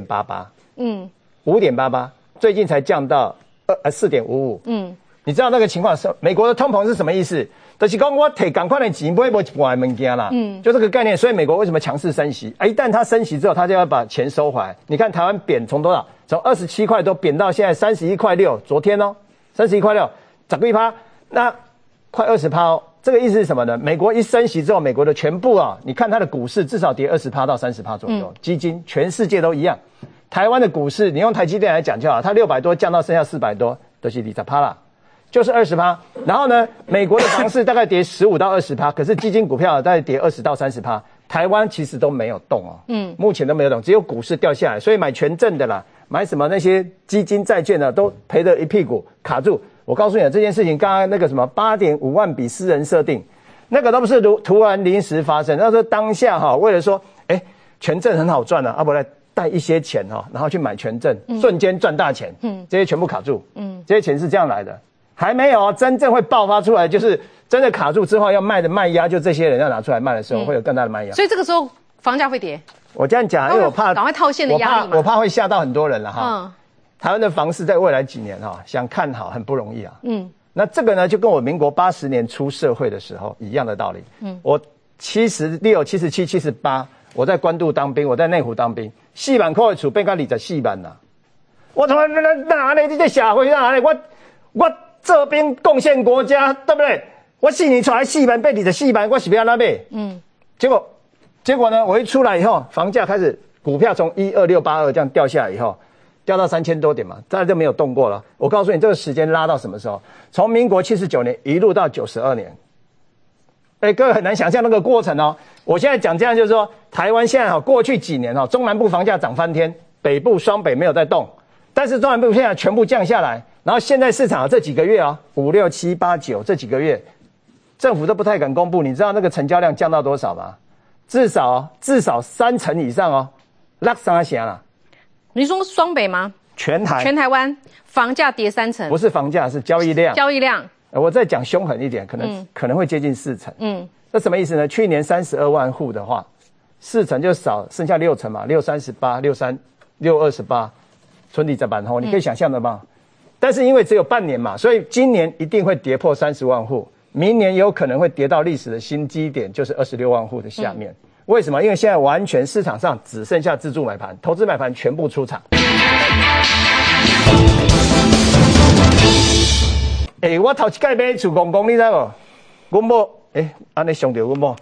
？5.88，5.88，最近才降到4.55，你知道那个情况是美国的通膨是什么意思？就是说我提赶快的钱，不会一半的物件啦，就这个概念。所以美国为什么强势升息？一旦它升息之后，它就要把钱收回来。你看台湾贬从多少？从27块多贬到现在31块6，昨天哦，31块6，涨个1%，那快20%哦。这个意思是什么呢？美国一升息之后，美国的全部啊，你看它的股市至少跌20%到30%左右，基金全世界都一样。台湾的股市，你用台积电来讲就好，它600多降到剩下400多，都是20%啦。就是20%，然后呢，美国的房市大概跌15%到20%，可是基金股票大概跌20%到30%，台湾其实都没有动哦，目前都没有动，只有股市掉下来，所以买权证的啦，买什么那些基金债券的都赔得一屁股卡住。我告诉你这件事情，刚刚那个什么8.5万笔私人设定，那个都不是突然临时发生，那是当下哈，为了说，权证很好赚了，不来带一些钱哈，然后去买权证，瞬间赚大钱，这些全部卡住，这些钱是这样来的。还没有真正会爆发出来，就是真的卡住之后要卖的卖压，就这些人要拿出来卖的时候，会有更大的卖压。 所以这个时候房价会跌。我这样讲，因为我怕赶快套现的压力嘛， 我怕会吓到很多人了哈。台湾的房市在未来几年哈，想看好很不容易啊。那这个呢，就跟我民国80年出社会的时候一样的道理。我76、77、78，我在关渡当兵，我在内湖当兵，4万块的储备到24万啦。我他妈哪里你这社会哪里我这边贡献国家，对不对？我4年出来4万，被你的4万，我是不要那买。结果呢？我一出来以后，房价开始，股票从12682这样掉下来以后，掉到3000多点嘛，大家就没有动过了。我告诉你，这个时间拉到什么时候？从民国79年一路到92年。各位很难想象那个过程哦。我现在讲这样就是说，台湾现在过去几年中南部房价涨翻天，北部双北没有在动，但是中南部现在全部降下来。然后现在市场这几个月5、6、7、8、9这几个月，政府都不太敢公布。你知道那个成交量降到多少吗？至少30%以上哦，落三成啦。 你说双北吗？全台湾房价跌3成， 不是房价，是交易量。 交易量， 我再讲凶狠一点，可能会接近4成。那什么意思呢？去年32万户的话，4成就少，剩下6成嘛，6、38、6、28，存底在板后，你可以想象的吗？但是因为只有半年嘛，所以今年一定会跌破30万户，明年有可能会跌到历史的新低点，就是26万户的下面。为什么？因为现在完全市场上只剩下自住买盘，投资买盘全部出场。我头一届买厝公公，你知无？我某安尼伤着我某。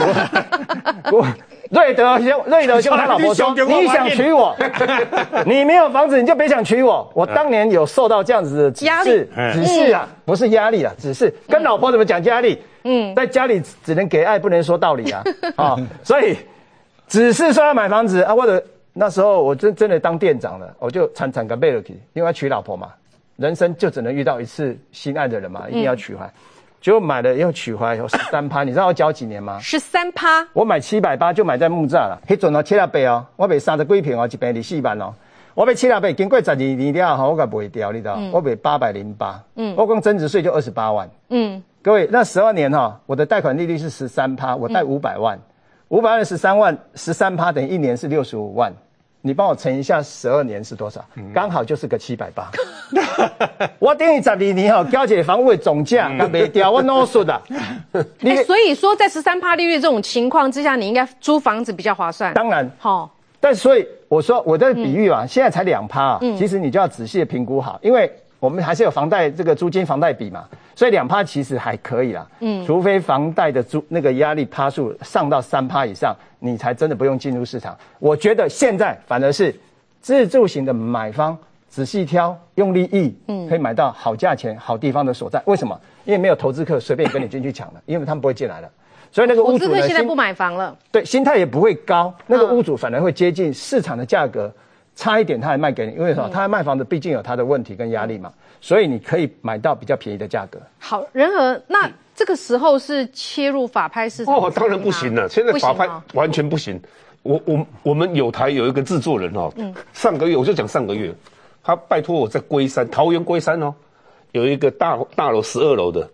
瑞德兄他老婆说：“你想娶我，你没有房子你就别想娶我。”我当年有受到这样子的指示啊，不是压力啊，只是跟老婆怎么讲压力？在家里只能给爱，不能说道理啊。所以只是说要买房子啊，或者那时候我真的当店长了，我就惨个背了去，因为要娶老婆嘛，人生就只能遇到一次心爱的人嘛，一定要娶回来。结果买了又取回来有13%，你知道我缴几年吗 ？13%。 我买780就买在木栅了，迄阵700哦，我卖30几坪哦，一坪24万哦。我卖700，经过12年了后，我给卖掉，你知道？我卖808。我光增值税就28万。各位，那12年我的贷款利率是13%，我贷500万，500万的13万，13%等于1年是65万。 你帮我乘一下12年是多少？刚好就是个780。我等于12年哈，交解房屋的总价没掉，我弄死的。 所以说在13%利率这种情况之下，你应该租房子比较划算。 当然， 好。 但所以我说我的比喻啊，现在才2%啊，其实你就要仔细的评估好，因为我们还是有房贷这个租金房贷比嘛，所以2%其实还可以啦。除非房贷的那个压力趴数上到3%以上，你才真的不用进入市场。我觉得现在反而是自住型的买方仔细挑，用力易，可以买到好价钱、好地方的所在。为什么？因为没有投资客随便跟你进去抢了，因为他们不会进来了。所以那个屋主呢， 投资客现在不买房了， 对，心态也不会高，那个屋主反而会接近市场的价格，差一点他还卖给你，因为什么？他卖房子毕竟有他的问题跟压力嘛，所以你可以买到比较便宜的价格。 好，仁和，那这个时候是切入法拍市场？ 当然不行了，现在法拍完全不行。我们有台有一个制作人哦，上个月我就讲上个月，他拜托我在龟山，桃园龟山哦，有一个大楼12楼的。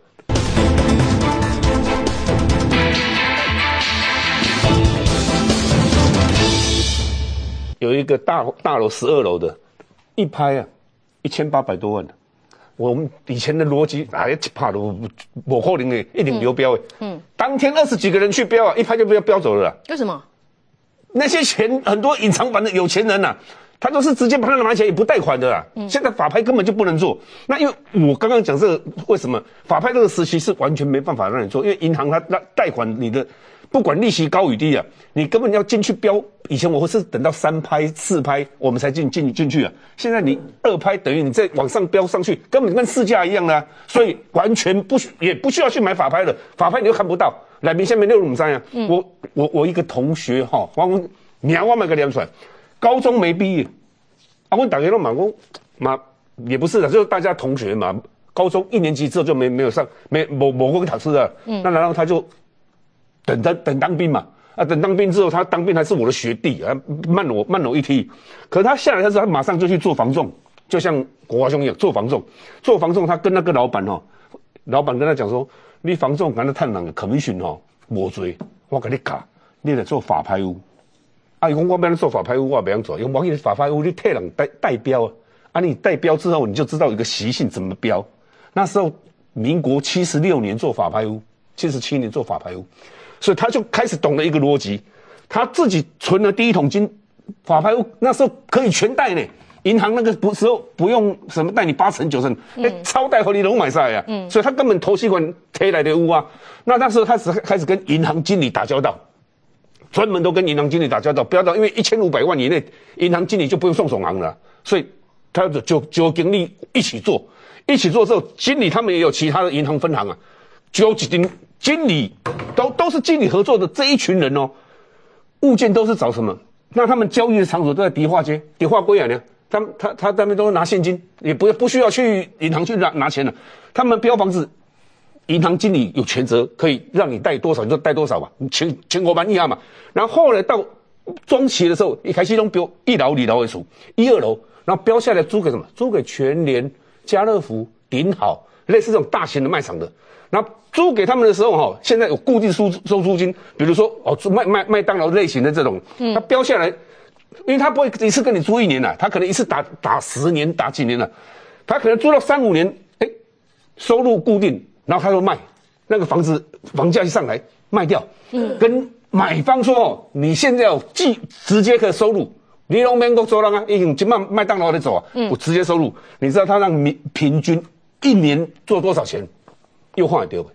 有一个大楼12楼的，一拍啊，1800多万的。我们以前的逻辑，一拍都不可能的，一定流标的。当天20几个人去标啊，一拍就被标走了啦。 为什么？ 那些钱很多隐藏版的有钱人呐，他都是直接把它拿起来也不贷款的啦。现在法拍根本就不能做。那因为我刚刚讲这个，为什么法拍这个时期是完全没办法让你做？因为银行它贷款你的。不管利息高与低啊，你根本要进去标。以前我是等到3拍4拍我们才进去啊。现在你2拍等于你再往上标上去，根本跟市价一样啦、所以完全也不需要去买法拍了。法拍你又看不到，来宾下面6不3啊。我一个同学哈，我买个2出来，高中没毕业啊，我大家都骂我嘛，也不是的，就是大家同学嘛。高中1年级之后就没有上，没过考试啊。那然后他就。等当兵嘛，等当兵之后，他当兵还是我的学弟啊，慢我一梯。可是他下来的时候，他马上就去做房仲，就像国华兄一样做房仲，他跟那个老板跟他讲说，你房仲跟他探人的 commission 无多，我给你卡，你来做法拍屋。伊讲我不要做法拍屋，我不要做，因为我给法拍屋你替人代标啊，你代标之后你就知道一个习性怎么标。那时候民国76年做法拍屋，77年做法拍屋。所以他就开始懂了一个逻辑，他自己存了第一桶金，法拍屋那时候可以全贷呢，银行那个时候不用什么贷你8成9成，超贷和你都买晒啊，所以他根本头期款贴来的屋啊，那时候他开始跟银行经理打交道，专门都跟银行经理打交道，不要到因为1500万以内，银行经理就不用送手行了，所以他就经理一起做之后，经理他们也有其他的银行分行啊，就几丁。经理都是经理合作的这一群人哦，物件都是找什么？那他们交易的场所都在迪化街、迪化归啊呢。他们都拿现金，也不需要去银行去拿钱了。他们标房子，银行经理有权责，可以让你贷多少你就贷多少吧，全500以下嘛。然后后来到中期的时候，一开始都标1楼、2楼为主，1、2楼，然后标下来租给什么？租给全联、家乐福、顶好，类似这种大型的卖场的。然后租给他们的时候现在有固定收租金，比如说麦当劳类型的这种，他标下来，因为他不会一次跟你租1年他可能一次打10年打几年了，他可能租到3、5年，收入固定，然后他就卖那个房价一上来卖掉，跟买方说你现在有直接的收入，你都免够做人啊，已经今麦当劳在走啊，我直接收入，你知道他让平均1年做多少钱？又换掉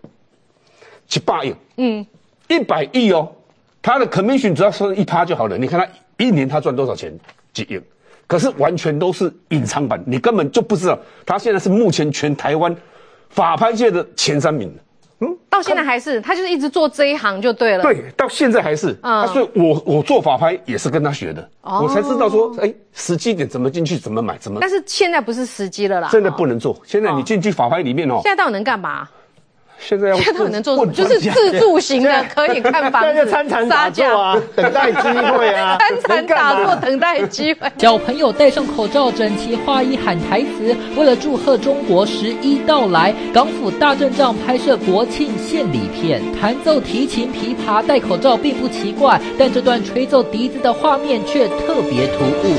700亿，100亿哦，他的 commission 只要收1%就好了。你看他1年他赚多少钱？几亿，可是完全都是隐藏版，你根本就不知道。他现在是目前全台湾法拍界的前3名。 到现在还是他就是一直做这一行就对了。 对，到现在还是。所以我做法拍也是跟他学的，我才知道说，时机点怎么进去，怎么买，怎么。 但是现在不是时机了啦， 现在不能做。现在你进去法拍里面现在到底能干嘛？ 现在能做什么？就是自助型的，可以看房子， 那就参禅打坐啊，等待机会啊， 参禅打坐等待机会。 小朋友戴上口罩，整齐划一喊台词。为了祝贺中国11到来，港府大阵仗拍摄国庆献礼片，弹奏提琴、琵琶，戴口罩并不奇怪，但这段吹奏笛子的画面却特别突兀。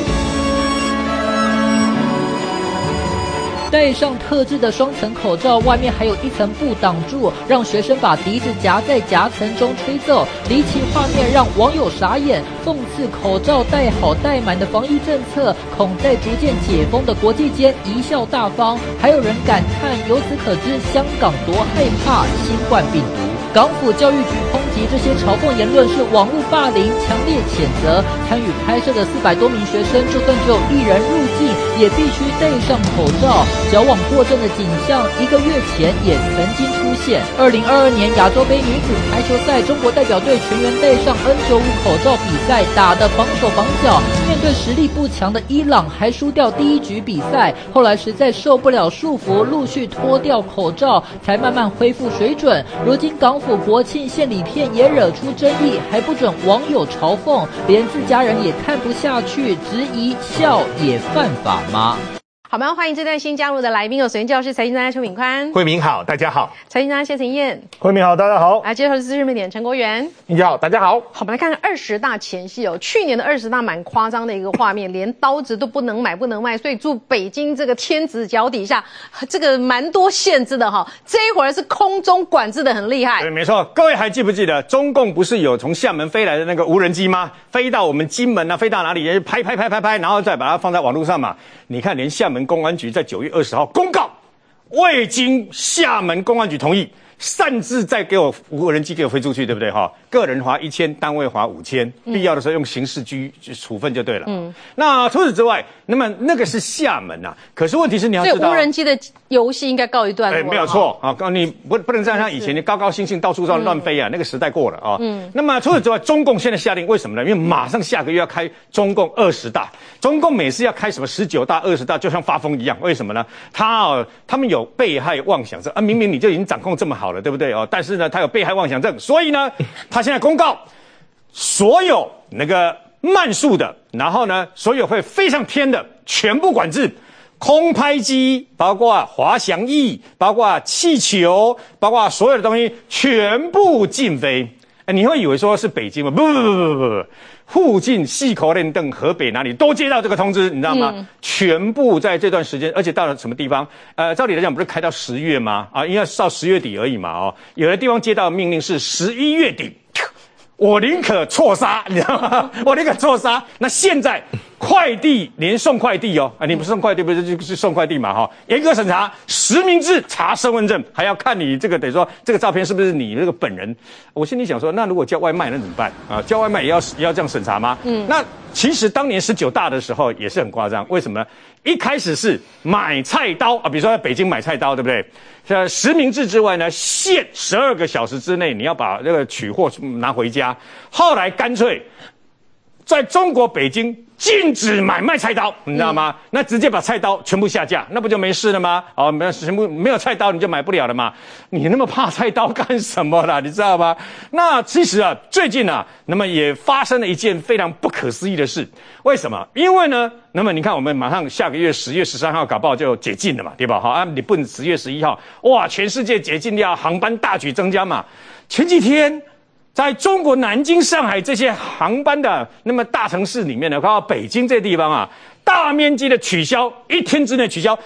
戴上特制的双层口罩，外面还有一层布挡住，让学生把笛子夹在夹层中吹奏。离奇画面让网友傻眼，讽刺口罩戴好戴满的防疫政策，恐在逐渐解封的国际间贻笑大方。还有人感叹，由此可知香港多害怕新冠病毒。港府教育局抨击这些嘲讽言论是网络霸凌，强烈谴责。参与拍摄的400多名学生，就算只有1人入境，也必须戴上口罩。矫枉过正的景象1个月前也曾经出现。2022年亚洲杯女子排球赛，中国代表队全员戴上 N95 口罩比赛，打得绑手绑脚。面对实力不强的伊朗，还输掉第1局比赛。后来实在受不了束缚，陆续脱掉口罩，才慢慢恢复水准。如今港府国庆献礼片也惹出争议，还不准网友嘲讽，连自家人也看不下去，质疑笑也犯法吗？ 好，我们要欢迎这段新加入的来宾，有首先教师财经专家邱敏宽， 慧明好，大家好； 财经专家谢承彦， 慧明好，大家好； 来介绍的是资深媒体人陈国元， 你好，大家好。 好，我们来看看20大前夕哦，去年的20大蛮夸张的一个画面，连刀子都不能买不能卖，所以住北京这个天子脚底下，这个蛮多限制的哈。这一会儿是空中管制的很厉害， 对，没错。各位还记不记得中共不是有从厦门飞来的那个无人机吗？飞到我们金门啊，飞到哪里拍，然后再把它放在网络上嘛。你看，连厦门公安局在9月20号公告，未经厦门公安局同意，擅自再给我无人机给我飞出去，对不对哈？个人罚1000，单位罚5000，必要的时候用刑事处分就对了。那除此之外，那么那个是厦门啊，可是问题是你要知道， 所以无人机的游戏应该告一段落。 没有错啊，你不能这样像以前你高高兴兴到处上乱飞啊，那个时代过了啊。那么除此之外，中共现在下令，为什么呢？因为马上下个月要开中共20大，中共每次要开什么19大、20大，就像发疯一样。为什么呢？他们有被害妄想症啊，明明你就已经掌控这么好了，对不对哦？但是呢，他有被害妄想症，所以呢，他现在公告所有那个慢速的，然后呢，所有会飞上天的全部管制。空拍机，包括滑翔翼，包括气球，包括所有的东西全部禁飞。你会以为说是北京吗？不，附近细口练邓、河北哪里都接到这个通知，你知道吗？全部在这段时间，而且到了什么地方？照理来讲不是开到10月吗？啊，应该是到10月底而已嘛。哦，有的地方接到命令是11月底。我宁可错杀，你知道吗？我宁可错杀。那现在快递连送快递哦，你不是送快递，不是就是送快递嘛哈？严格审查，实名制查身份证，还要看你这个等于说这个照片是不是你那个本人。我心里想说，那如果叫外卖那怎么办啊？叫外卖也要这样审查吗？那其实当年19大的时候也是很夸张，为什么呢？一开始是买菜刀啊，比如说在北京买菜刀，对不对？实名制之外呢，限12个小时之内你要把这个取货拿回家。后来干脆在中国北京禁止买卖菜刀，你知道吗？那直接把菜刀全部下架，那不就没事了吗？哦，全部没有菜刀你就买不了了嘛？你那么怕菜刀干什么啦？你知道吗？那其实啊，最近啊，那么也发生了一件非常不可思议的事。为什么？因为呢，那么你看我们马上下个月10月13号搞不好就解禁了嘛，对吧？好啊，你不能10月11号，哇，全世界解禁掉，航班大举增加嘛。前几天在中国南京、上海这些航班的那么大城市里面呢，包括北京这地方啊，大面积的取消，1天之内取消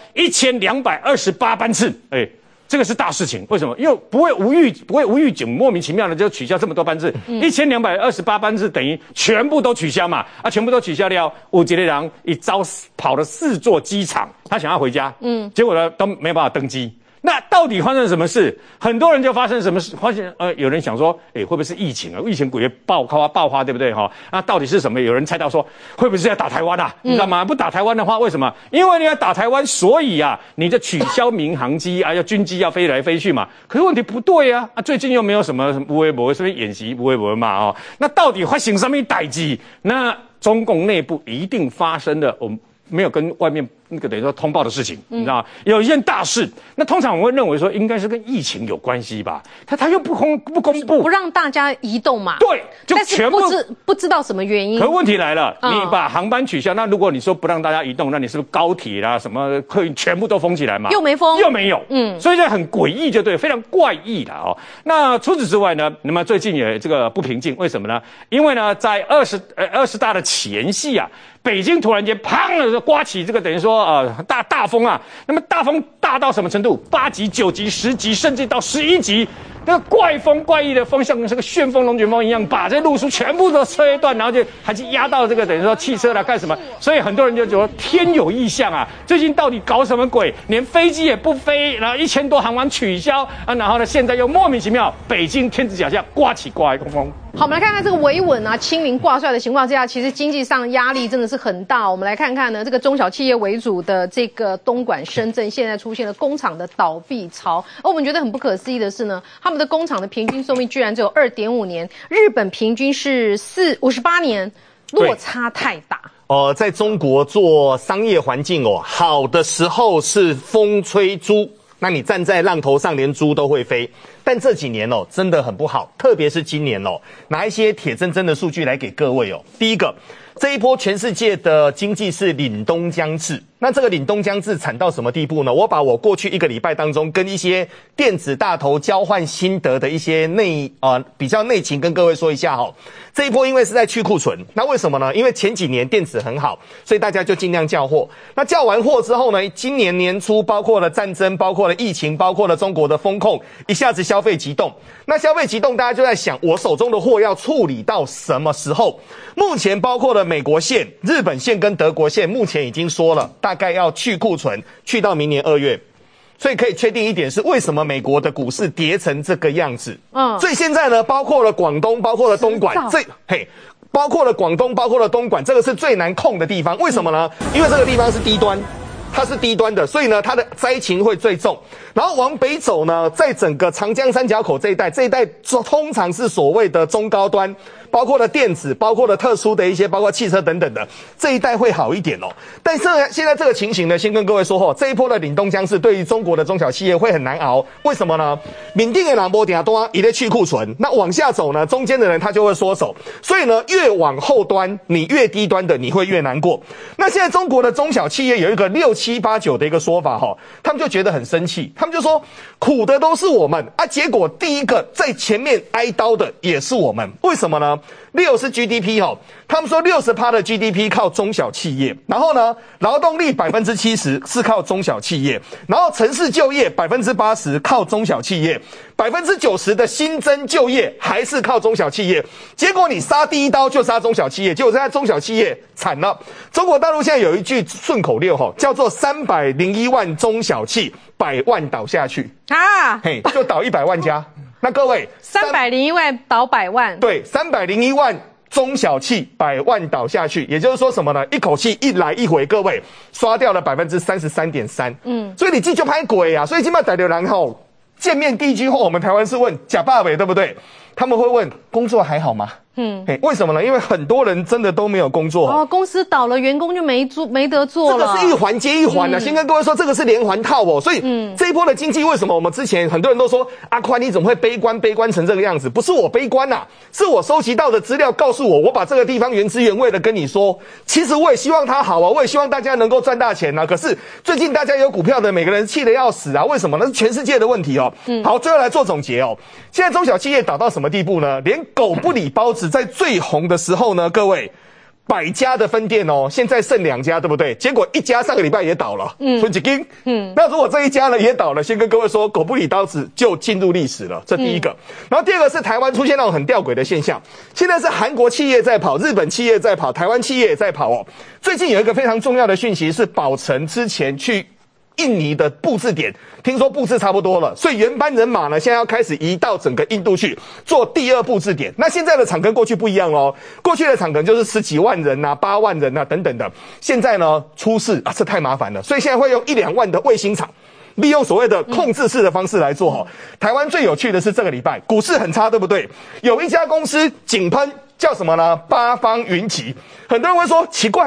1228班次，这个是大事情。为什么？因为不会无预警，莫名其妙的就取消这么多班次，1228班次等于全部都取消嘛？啊，全部都取消了，有一个人一早跑了4座机场，他想要回家，结果呢都没办法登机。那到底发生什么事？很多人就发生什么事？发现有人想说，会不会是疫情啊？疫情鬼月爆发，对不对哈？那到底是什么？有人猜到说，会不会是要打台湾啊？你知道吗？不打台湾的话，为什么？因为你要打台湾，所以啊，你就取消民航机啊，要军机要飞来飞去嘛。可是问题不对啊，最近又没有什么无微博，什么演习无微博嘛哦。那到底发生什么代志？那中共内部一定发生了没有跟外面那个等于说通报的事情，你知道吗？有一件大事，那通常我会认为说应该是跟疫情有关系吧，他又不公布， 不让大家移动嘛。 对，就全部不知道什么原因。 可问题来了，你把航班取消，那如果你说不让大家移动，那你是不是高铁啦什么客运全部都封起来嘛？ 又没封， 又没有，所以这很诡异，就对，非常怪异啦哦。那除此之外呢，那么最近也这个不平静，为什么呢？因为呢，在20大的前夕啊。北京突然间砰的刮起这个等于说大风啊，那么大风大到什么程度？8级、9级、10级，甚至到11级。那个怪异的风像这个旋风、龙卷风一样，把这路书全部都吹断，然后就还去压到这个等于说汽车啦干什么？所以很多人就觉得天有异象啊！最近到底搞什么鬼？连飞机也不飞，然后1000多航班取消啊，然后呢现在又莫名其妙，北京天子脚下刮起刮一风。 好，我们来看看这个维稳啊、清零挂帅的情况之下，其实经济上压力真的是很大。我们来看看呢，这个中小企业为主的这个东莞、深圳，现在出现了工厂的倒闭潮。而我们觉得很不可思议的是呢，他们的工厂的平均寿命居然只有2.5年，日本平均是58年，落差太大。 在中国做商业环境好的时候是风吹猪，那你站在浪头上，连猪都会飞。但这几年真的很不好，特别是今年拿一些铁铮铮的数据来给各位第一个，这一波全世界的经济是凛冬将至。那这个凛冬将至惨到什么地步呢？我把我过去1个礼拜当中跟一些电子大头交换心得的一些比较内情跟各位说一下这一波因为是在去库存，那为什么呢？因为前几年电子很好，所以大家就尽量叫货。那叫完货之后呢，今年年初包括了战争，包括了疫情，包括了中国的风控，一下子消费急动。那消费急动，大家就在想，我手中的货要处理到什么时候？目前包括了美国线、日本线跟德国线，目前已经说了，大概要去库存，去到明年2月。所以可以确定一点是，为什么美国的股市跌成这个样子？所以现在呢，包括了广东，包括了东莞，包括了广东，包括了东莞，这个是最难控的地方。为什么呢？因为这个地方是低端。它是低端的，所以呢，它的灾情会最重。然后往北走呢，在整个长江三角口这一带通常是所谓的中高端，包括了电子，包括了特殊的一些，包括汽车等等的这一带会好一点但是现在这个情形呢，先跟各位说这一波的凛冬将至对于中国的中小企业会很难熬。为什么呢？缅甸的人没定端也在去库存，那往下走呢，中间的人他就会缩手。所以呢，越往后端，你越低端的，你会越难过。那现在中国的中小企业有一个6、7、8、9的一个说法他们就觉得很生气，他们就说苦的都是我们啊，结果第一个在前面挨刀的也是我们。为什么呢？6是 GDP 他们说60% 的 GDP 靠中小企业，然后呢，劳动力70%是靠中小企业，然后城市就业80%靠中小企业，90%的新增就业还是靠中小企业。结果你杀第一刀就杀中小企业，结果现在中小企业惨了。中国大陆现在有一句顺口溜叫做301万中小企100万倒下去啊，就倒100万家。那各位 ，301万倒100万， 对，301万中小企100万倒下去，也就是说什么呢？一口气一来一回，各位刷掉了33.3%。所以你记就拍鬼啊！所以今麦逮流人见面第一句话，我们台湾是问假爸伟对不对？他们会问工作还好吗？为什么呢？因为很多人真的都没有工作公司倒了，员工就没得做了。 这个是一环接一环的，先跟各位说，这个是连环套所以这一波的经济为什么我们之前很多人都说阿宽你怎么会悲观成这个样子？不是我悲观是我收集到的资料告诉我，我把这个地方原汁原味的跟你说。其实我也希望它好我也希望大家能够赚大钱可是最近大家有股票的，每个人气得要死为什么？那是全世界的问题好，最后来做总结现在中小企业倒到什么地步呢？连狗不理包子在最红的时候呢，各位100家的分店现在剩2家，对不对？结果1家上个礼拜也倒了，所以几斤。那如果这一家呢也倒了，先跟各位说，狗不理包子就进入历史了，这第一个。然后第二个是台湾出现那种很吊诡的现象，现在是韩国企业在跑，日本企业在跑，台湾企业也在跑最近有一个非常重要的讯息是，宝成之前去印尼的布置点，听说布置差不多了，所以原班人马呢，现在要开始移到整个印度去做第2布置点。那现在的厂跟过去不一样过去的厂可能就是10几万人8万人等等的，现在呢出事这太麻烦了，所以现在会用1、2万的卫星厂，利用所谓的控制式的方式来做台湾最有趣的是这个礼拜股市很差，对不对？有一家公司井喷，叫什么呢？八方云集。很多人会说奇怪了，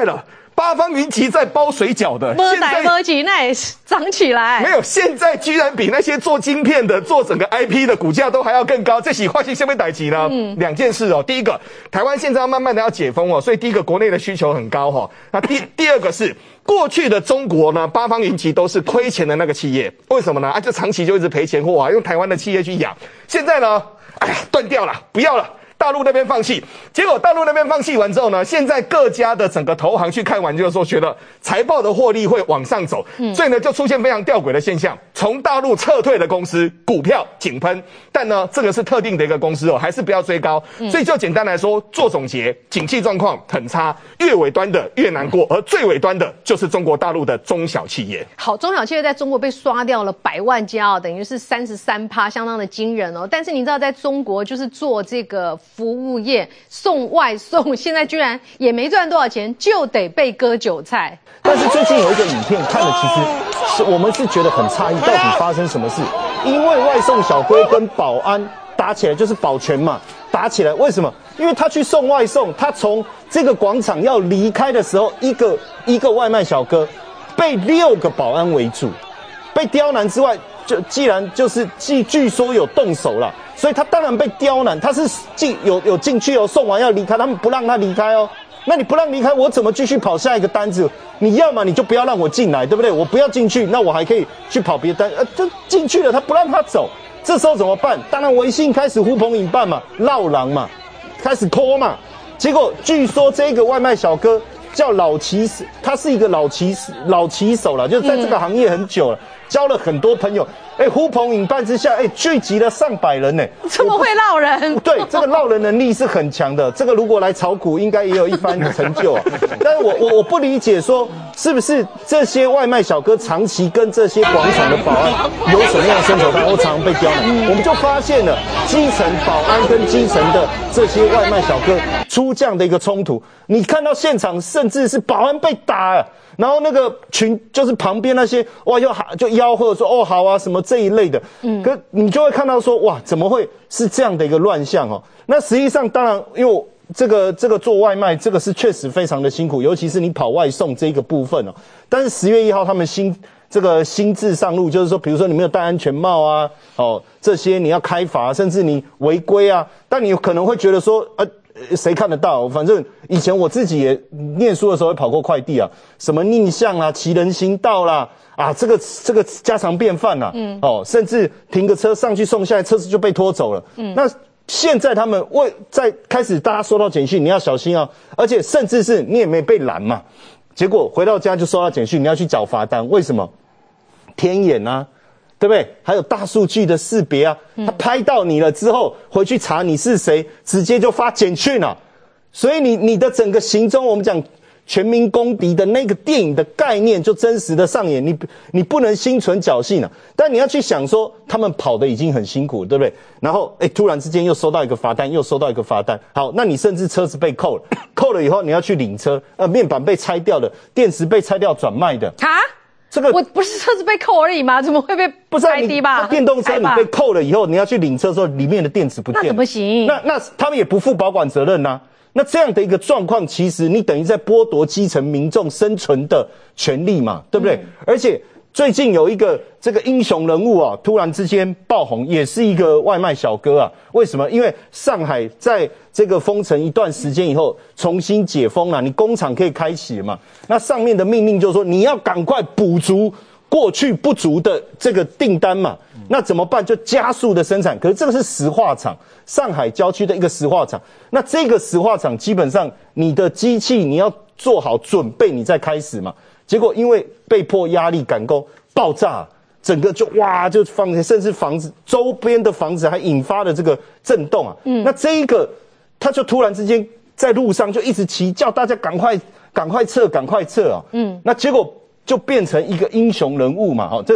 八方云集在包水饺的， 没来没去，那也涨起来。 没有，现在居然比那些做晶片的、做整个 IP 的股价都还要更高，这起化性下面逮起呢？两件事哦。第一个，台湾现在要慢慢的要解封哦，所以第一个国内的需求很高哈。那第二个是过去的中国呢，八方云集都是亏钱的那个企业，为什么呢？就长期就一直赔钱货啊，用台湾的企业去养。现在呢，断掉了，不要了。大陆那边放弃，结果大陆那边放弃完之后呢，现在各家的整个投行去看完，就是说觉得财报的获利会往上走，所以呢就出现非常吊诡的现象，从大陆撤退的公司股票井喷，但呢这个是特定的一个公司哦，还是不要追高，所以就简单来说做总结，景气状况很差，越尾端的越难过，而最尾端的就是中国大陆的中小企业。 好，中小企业在中国被刷掉了100万家哦，等于是33%，相当的惊人哦。但是你知道，在中国就是做这个服务业送外送，现在居然也没赚多少钱，就得被割韭菜。 但是最近有一个影片看了，其实是我们是觉得很诧异，到底发生什么事？因为外送小哥跟保安打起来，就是保全嘛，打起来。为什么？因为他去送外送，他从这个广场要离开的时候，一个外卖小哥被6个保安围住，被刁难之外，既然就是据说有动手了，所以他当然被刁难。他是有进去哦，送完要离开，他们不让他离开哦。那你不让离开，我怎么继续跑下一个单子？你要嘛你就不要让我进来，对不对？我不要进去，那我还可以去跑别的单。就进去了，他不让他走，这时候怎么办？当然微信开始呼朋引伴嘛，闹狼嘛，开始 call 嘛。结果据说这个外卖小哥叫老骑手，他是一个老骑手了，就在这个行业很久了，交了很多朋友。呼朋引伴之下，聚集了上百人呢。 这么会闹人？ 对，这个闹人能力是很强的。这个如果来炒股，应该也有一番成就啊。但是我不理解说，是不是这些外卖小哥长期跟这些广场的保安有什么样的深仇大恨，常常被刁难？我们就发现了基层保安跟基层的这些外卖小哥出这样的一个冲突。你看到现场，甚至是保安被打了。然后那个就是旁边那些哇，就吆喝说哦好啊什么这一类的，可你就会看到说哇，怎么会是这样的一个乱象哦？那实际上当然，因为这个做外卖，这个是确实非常的辛苦，尤其是你跑外送这个部分哦。但是10月1号他们新制上路，就是说，比如说你没有戴安全帽啊，这些你要开罚，甚至你违规啊，但你可能会觉得说谁看得到？反正以前我自己也念书的时候也跑过快递啊，什么逆向啦、骑人行道啦，这个家常便饭啦，甚至停个车上去送下来，车子就被拖走了。那现在他们在开始大家收到简讯，你要小心啊，而且甚至是你也没被拦嘛，结果回到家就收到简讯，你要去缴罚单，为什么？天眼啊。对不对？还有大数据的识别啊，他拍到你了之后，回去查你是谁，直接就发简讯了。所以你的整个行踪，我们讲全民公敌的那个电影的概念就真实的上演，你不能心存侥幸啊。但你要去想说，他们跑的已经很辛苦，对不对？然后突然之间又收到一个罚单，又收到一个罚单。好，那你甚至车子被扣了，扣了以后你要去领车，面板被拆掉的，电池被拆掉转卖的。这个我不是车子被扣而已吗？怎么会被拆低吧？ 电动车你被扣了以后，你要去领车的时候，里面的电池不见了， 那怎么行？ 那他们也不负保管责任啊。那这样的一个状况，其实你等于在剥夺基层民众生存的权利嘛，对不对？而且最近有一个这个英雄人物啊，突然之间爆红，也是一个外卖小哥啊。为什么？因为上海在这个封城一段时间以后，重新解封了，你工厂可以开启了嘛？那上面的命令就是说，你要赶快补足过去不足的这个订单嘛。那怎么办？就加速的生产。可是这个是石化厂，上海郊区的一个石化厂。那这个石化厂基本上你的机器你要做好准备，你再开始嘛。结果因为被迫压力赶工爆炸，整个就甚至房子周边的房子还引发了这个震动啊。那这一个他就突然之间在路上就一直骑，叫大家赶快撤啊。那结果就变成一个英雄人物嘛。这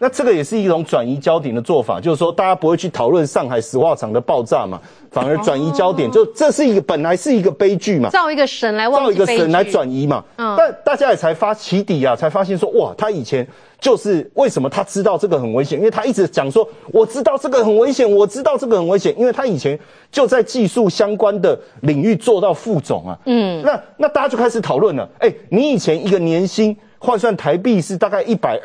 那这个也是一种转移焦点的做法，就是说大家不会去讨论上海石化厂的爆炸嘛，反而转移焦点，就这是一个本来是一个悲剧嘛， 造一个神来忘记悲剧， 造一个神来转移嘛。但大家也才起底啊，才发现说哇，他以前就是为什么他知道这个很危险，因为他一直讲说我知道这个很危险，我知道这个很危险，因为他以前就在技术相关的领域做到副总啊。那大家就开始讨论了，你以前一个年薪换算台币是大概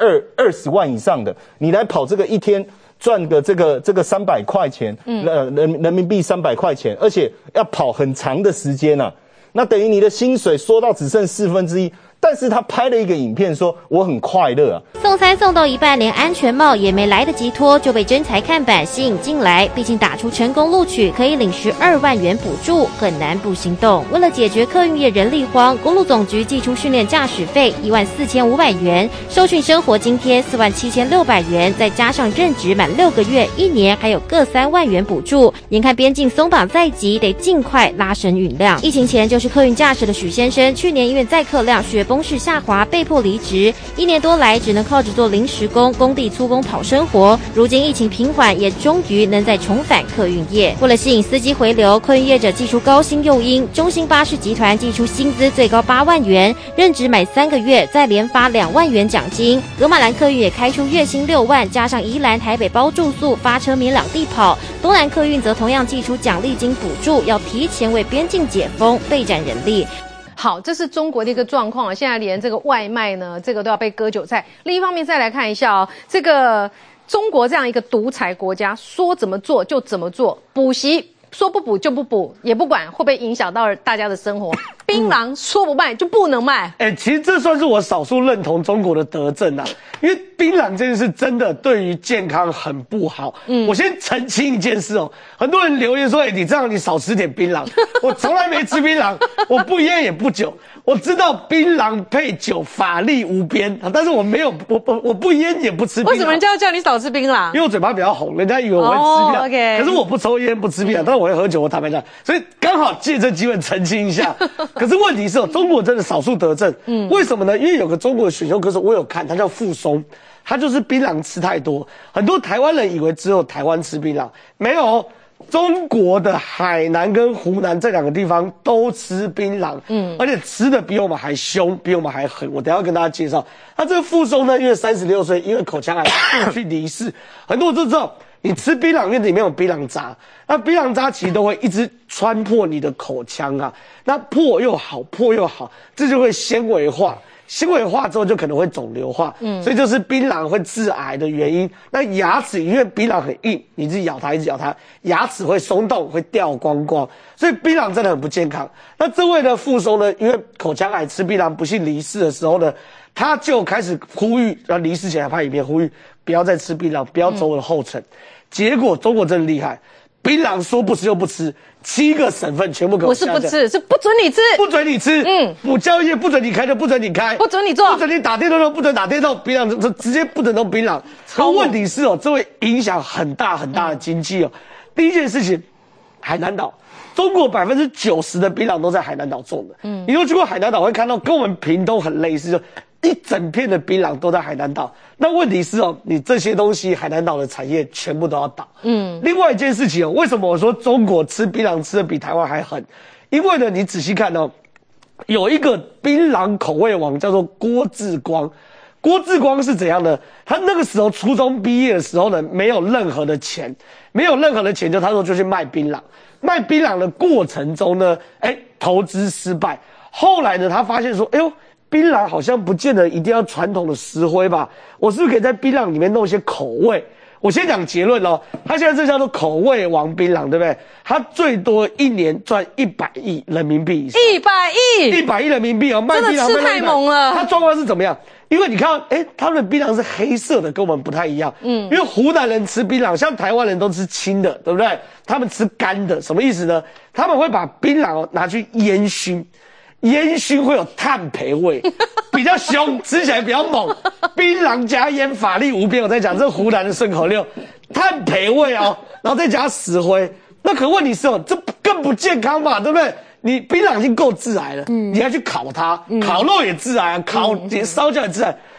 120万以上的，你来跑这个一天赚个这个300块钱，人民币300块钱，而且要跑很长的时间啊，那等于你的薪水缩到只剩1/4。但是他拍了一个影片说我很快乐啊。 送餐送到一半，连安全帽也没来得及脱，就被征才看板吸引进来。毕竟打出成功录取，可以领12万元补助，很难不心动。为了解决客运业人力荒，公路总局寄出训练驾驶费14500元，受训生活津贴47600元，再加上任职满6个月、1年，还有各3万元补助。眼看边境松绑在即，得尽快拉升运量。疫情前就是客运驾驶的许先生，去年因为载客量雪崩式下滑，被迫离职，1年多来只能靠着做临时工、工地粗工讨生活。如今疫情平缓，也终于能再重返客运业。为了吸引司机回流，客运业者祭出高薪诱因，中兴巴士集团祭出薪资最高8万元，任职满3个月再连发2万元奖金。格马兰客运也开出月薪6万，加上宜兰、台北包住宿、发车免2地跑。东南客运则同样祭出奖励金补助，要提前为边境解封备战人力。 好，这是中国的一个状况，现在连这个外卖呢，这个都要被割韭菜。另一方面，再来看一下哦，这个中国这样一个独裁国家，说怎么做就怎么做，补习说不补就不补，也不管会不会影响到大家的生活。槟榔说不卖就不能卖。 其实这算是我少数认同中国的德政啊，因为槟榔这件事真的对于健康很不好。我先澄清一件事哦，很多人留言说，你这样你少吃点槟榔。我从来没吃槟榔，我不烟也不酒。我知道槟榔配酒法力无边，但是我没有，我不烟也不吃槟榔。 为什么人家要叫你少吃槟榔？ 因为我嘴巴比较红，人家以为我会吃槟榔。 Okay. 可是我不抽烟不吃槟榔，但是我会喝酒，我坦白讲，所以刚好借这机会澄清一下。可是问题是中国真的少数得正，为什么呢？因为有个中国的选秀歌手，我有看，他叫傅松，他就是槟榔吃太多，很多台湾人以为只有台湾吃槟榔，没有。中国的海南跟湖南这2个地方都吃槟榔，而且吃的比我们还凶，比我们还狠。我等一下跟大家介绍。他这个傅松呢，因为36岁，因为口腔癌去离世。很多人都知道，你吃槟榔，因为里面有槟榔渣，那槟榔渣其实都会一直穿破你的口腔啊，那破又好，这就会纤维化。纤维化之后就可能会肿瘤化，所以就是槟榔会致癌的原因。那牙齿因为槟榔很硬，你一直咬它，牙齿会松动，会掉光光，所以槟榔真的很不健康。那这位的傅松呢，因为口腔癌吃槟榔不幸离世的时候呢，他就开始呼吁，要离世前还拍影片呼吁不要再吃槟榔，不要走我的后尘。结果中国真的厉害。槟榔说不吃就不吃，7个省份全部给我下架。 不是不吃，是不准你吃， 不准你吃。补教业不准你开就不准你开， 不准你做， 不准你打电动就不准打电动。槟榔直接不准弄槟榔。可问题是这会影响很大的经济哦。第一件事情，海南岛，中国90%的槟榔都在海南岛种的。你如果去过海南岛，会看到跟我们屏东很类似，就一整片的槟榔都在海南岛。那问题是你这些东西海南岛的产业全部都要倒。另外一件事情为什么我说中国吃槟榔吃的比台湾还狠？因为呢，你仔细看有一个槟榔口味王叫做郭志光。郭志光是怎样的？他那个时候初中毕业的时候呢，没有任何的钱，就他说就去卖槟榔。卖槟榔的过程中呢，投资失败。后来呢，他发现说，槟榔好像不见得一定要传统的石灰吧？我是不是可以在槟榔里面弄一些口味？我先讲结论他现在这叫做口味王槟榔，对不对？他最多1年赚100亿人民币以上。100亿人民币卖槟榔真的吃太猛了。他状况是怎么样？因为你看他们的槟榔是黑色的，跟我们不太一样。因为湖南人吃槟榔，像台湾人都吃青的，对不对？他们吃干的，什么意思呢？他们会把槟榔拿去烟熏。烟熏会有炭焙味，比较凶，吃起来比较猛。槟榔加烟，法力无边。我在讲这湖南的顺口溜，炭焙味然后再加石灰。那可问题是这更不健康嘛，对不对？你槟榔已经够致癌了，你还去烤它，烤肉也致癌，烧焦也致癌。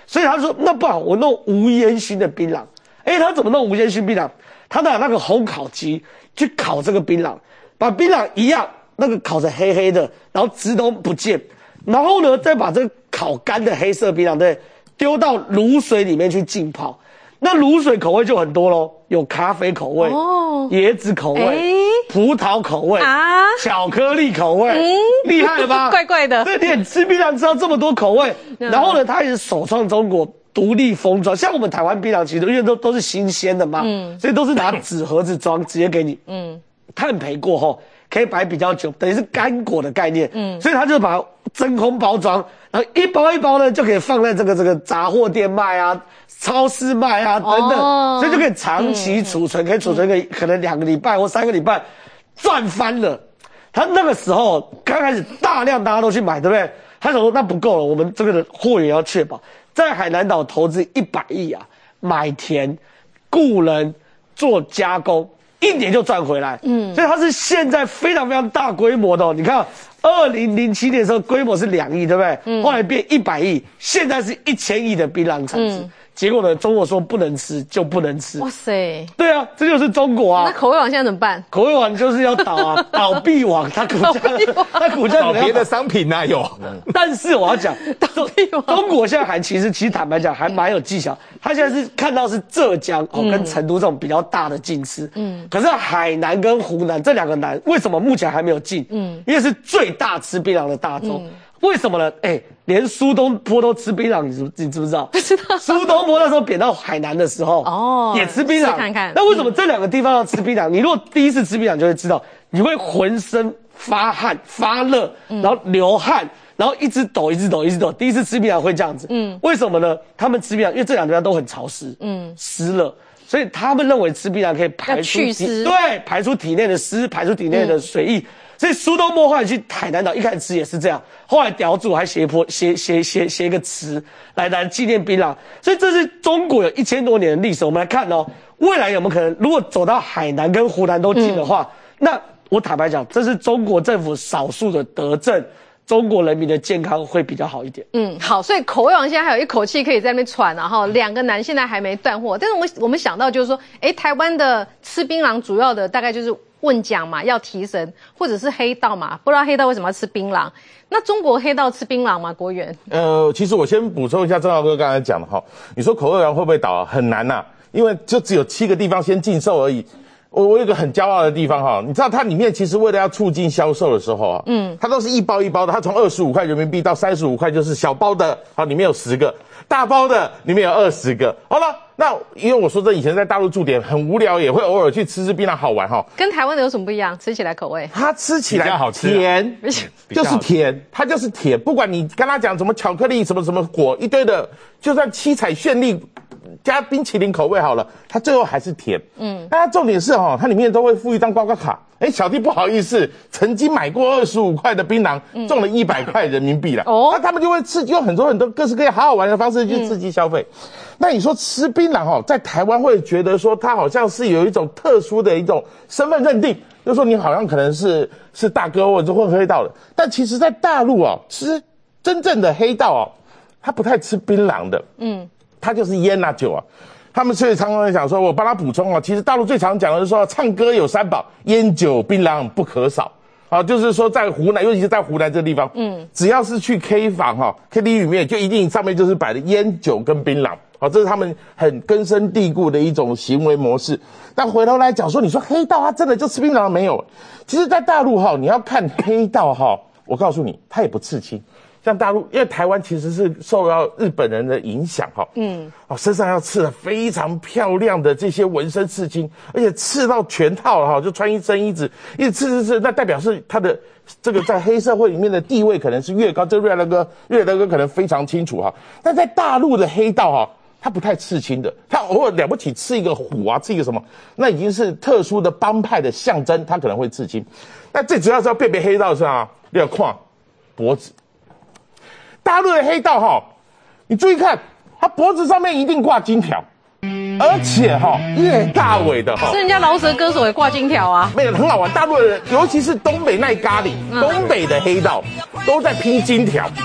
所以他说那不好，我弄无烟熏的槟榔。他怎么弄无烟熏槟榔？他拿那个烘烤机去烤这个槟榔，把槟榔一样那个烤成黑黑的，然后汁都不见，然后呢再把这个烤干的黑色槟榔丢到卤水里面去浸泡。那卤水口味就很多咯，有咖啡口味、椰子口味、葡萄口味、巧克力口味，厉害了吧？ 怪怪的。 对，你吃槟榔知道这么多口味，然后呢，它也是首创中国独立封装，像我们台湾槟榔其实因为都是新鲜的嘛，所以都是拿纸盒子装，直接给你，炭焙过后可以摆比较久，等于是干果的概念，所以他就把它真空包装，然后一包一包呢就可以放在这个杂货店卖啊、超市卖啊等等，所以就可以长期储存，可以储存个可能2个礼拜或3个礼拜，赚翻了。他那个时候刚开始大量大家都去买，对不对？他想说那不够了，我们这个的货源要确保，在海南岛投资100亿啊，买田、雇人、做加工，1年就赚回来。所以它是现在非常非常大规模的哦。你看，2007年的时候规模是2亿，对不对？后来变100亿，现在是1000亿的槟榔产值。结果呢，中国说不能吃就不能吃。哇塞！对啊，这就是中国啊。 那口味王现在怎么办？ 口味王就是要倒啊，倒闭王，它股价倒别的商品哪有？ 但是我要讲，中国现在其实坦白讲还蛮有技巧。他现在是看到是浙江跟成都这种比较大的进吃，可是海南跟湖南这2个南为什么目前还没有进？因为是最大吃槟榔的大洲。为什么呢？连苏东坡都吃槟榔，你知不知道？不知道。苏东坡那时候贬到海南的时候，也吃槟榔。看看。那为什么这2个地方要吃槟榔？你如果第一次吃槟榔，就会知道，你会浑身发汗、发热，然后流汗，然后一直抖。第一次吃槟榔会这样子。为什么呢？他们吃槟榔，因为这2个地方都很潮湿，湿热。所以他们认为吃槟榔可以排出排出体内的湿，排出体内的水液。所以苏东坡后来去海南岛一开始吃也是这样，后来屌主还写一个词来纪念槟榔。所以这是中国有1000多年的历史。我们来看哦，未来有没有可能，如果走到海南跟湖南都进的话，那我坦白讲，这是中国政府少数的德政。中国人民的健康会比较好一点。 好，所以口味王现在还有一口气可以在那边喘，然后2个南现在还没断货。但是我们想到就是说，台湾的吃槟榔主要的大概就是问奖嘛，要提神，或者是黑道嘛，不知道黑道为什么要吃槟榔？那中国黑道吃槟榔吗？国元？ 其实我先补充一下郑浩哥刚才讲的哈，你说口味王会不会倒？很难呐，因为就只有7个地方先禁售而已。我有一个很骄傲的地方哈，你知道它里面其实为了要促进销售的时候啊，它都是一包一包的，它从25块人民币到35块，就是小包的，好，里面有10个，大包的里面有20个。好了，那因为我说这以前在大陆驻点很无聊，也会偶尔去吃槟榔好玩哈。 跟台湾的有什么不一样？吃起来口味？ 它吃起来好吃，甜，就是甜，它就是甜，不管你跟他讲什么巧克力什么果一堆的，就算七彩绚丽。加冰淇淋口味好了，它最后还是甜。那它重点是它里面都会附一张刮刮卡。小弟不好意思，曾经买过25块的槟榔，中了100块人民币了。那他们就会用很多各式各样好玩的方式去刺激消费。那你说吃槟榔在台湾会觉得说它好像是有一种特殊的一种身份认定，就是说你好像可能是大哥或者混黑道的。但其实在大陆吃真正的黑道他不太吃槟榔的。他就是烟啊酒啊，他们所以常常讲说，我帮他补充其实大陆最常讲的是说，唱歌有3宝，烟酒槟榔不可少。就是说在湖南，尤其是在湖南这个地方，只要是去 K 房KTV 里面，就一定上面就是摆的烟酒跟槟榔。这是他们很根深蒂固的一种行为模式。但回头来讲说，你说黑道他真的就吃槟榔没有？其实，在大陆你要看黑道我告诉你，他也不刺青。像大陆，因为台湾其实是受到日本人的影响身上要刺了非常漂亮的这些纹身刺青，而且刺到全套就穿一身衣子，一直刺，那代表是他的这个在黑社会里面的地位可能是越高。这瑞德哥可能非常清楚但在大陆的黑道他不太刺青的，他偶尔了不起刺一个虎刺一个什么，那已经是特殊的帮派的象征，他可能会刺青。那最主要是要辨别黑道是要看脖子。大陆的黑道你注意看，他脖子上面一定挂金条，而且越大尾的是人家饶舌歌手也挂金条啊， 没有很好玩。大陆的人，尤其是东北那咖喱，东北的黑道都在拼金条。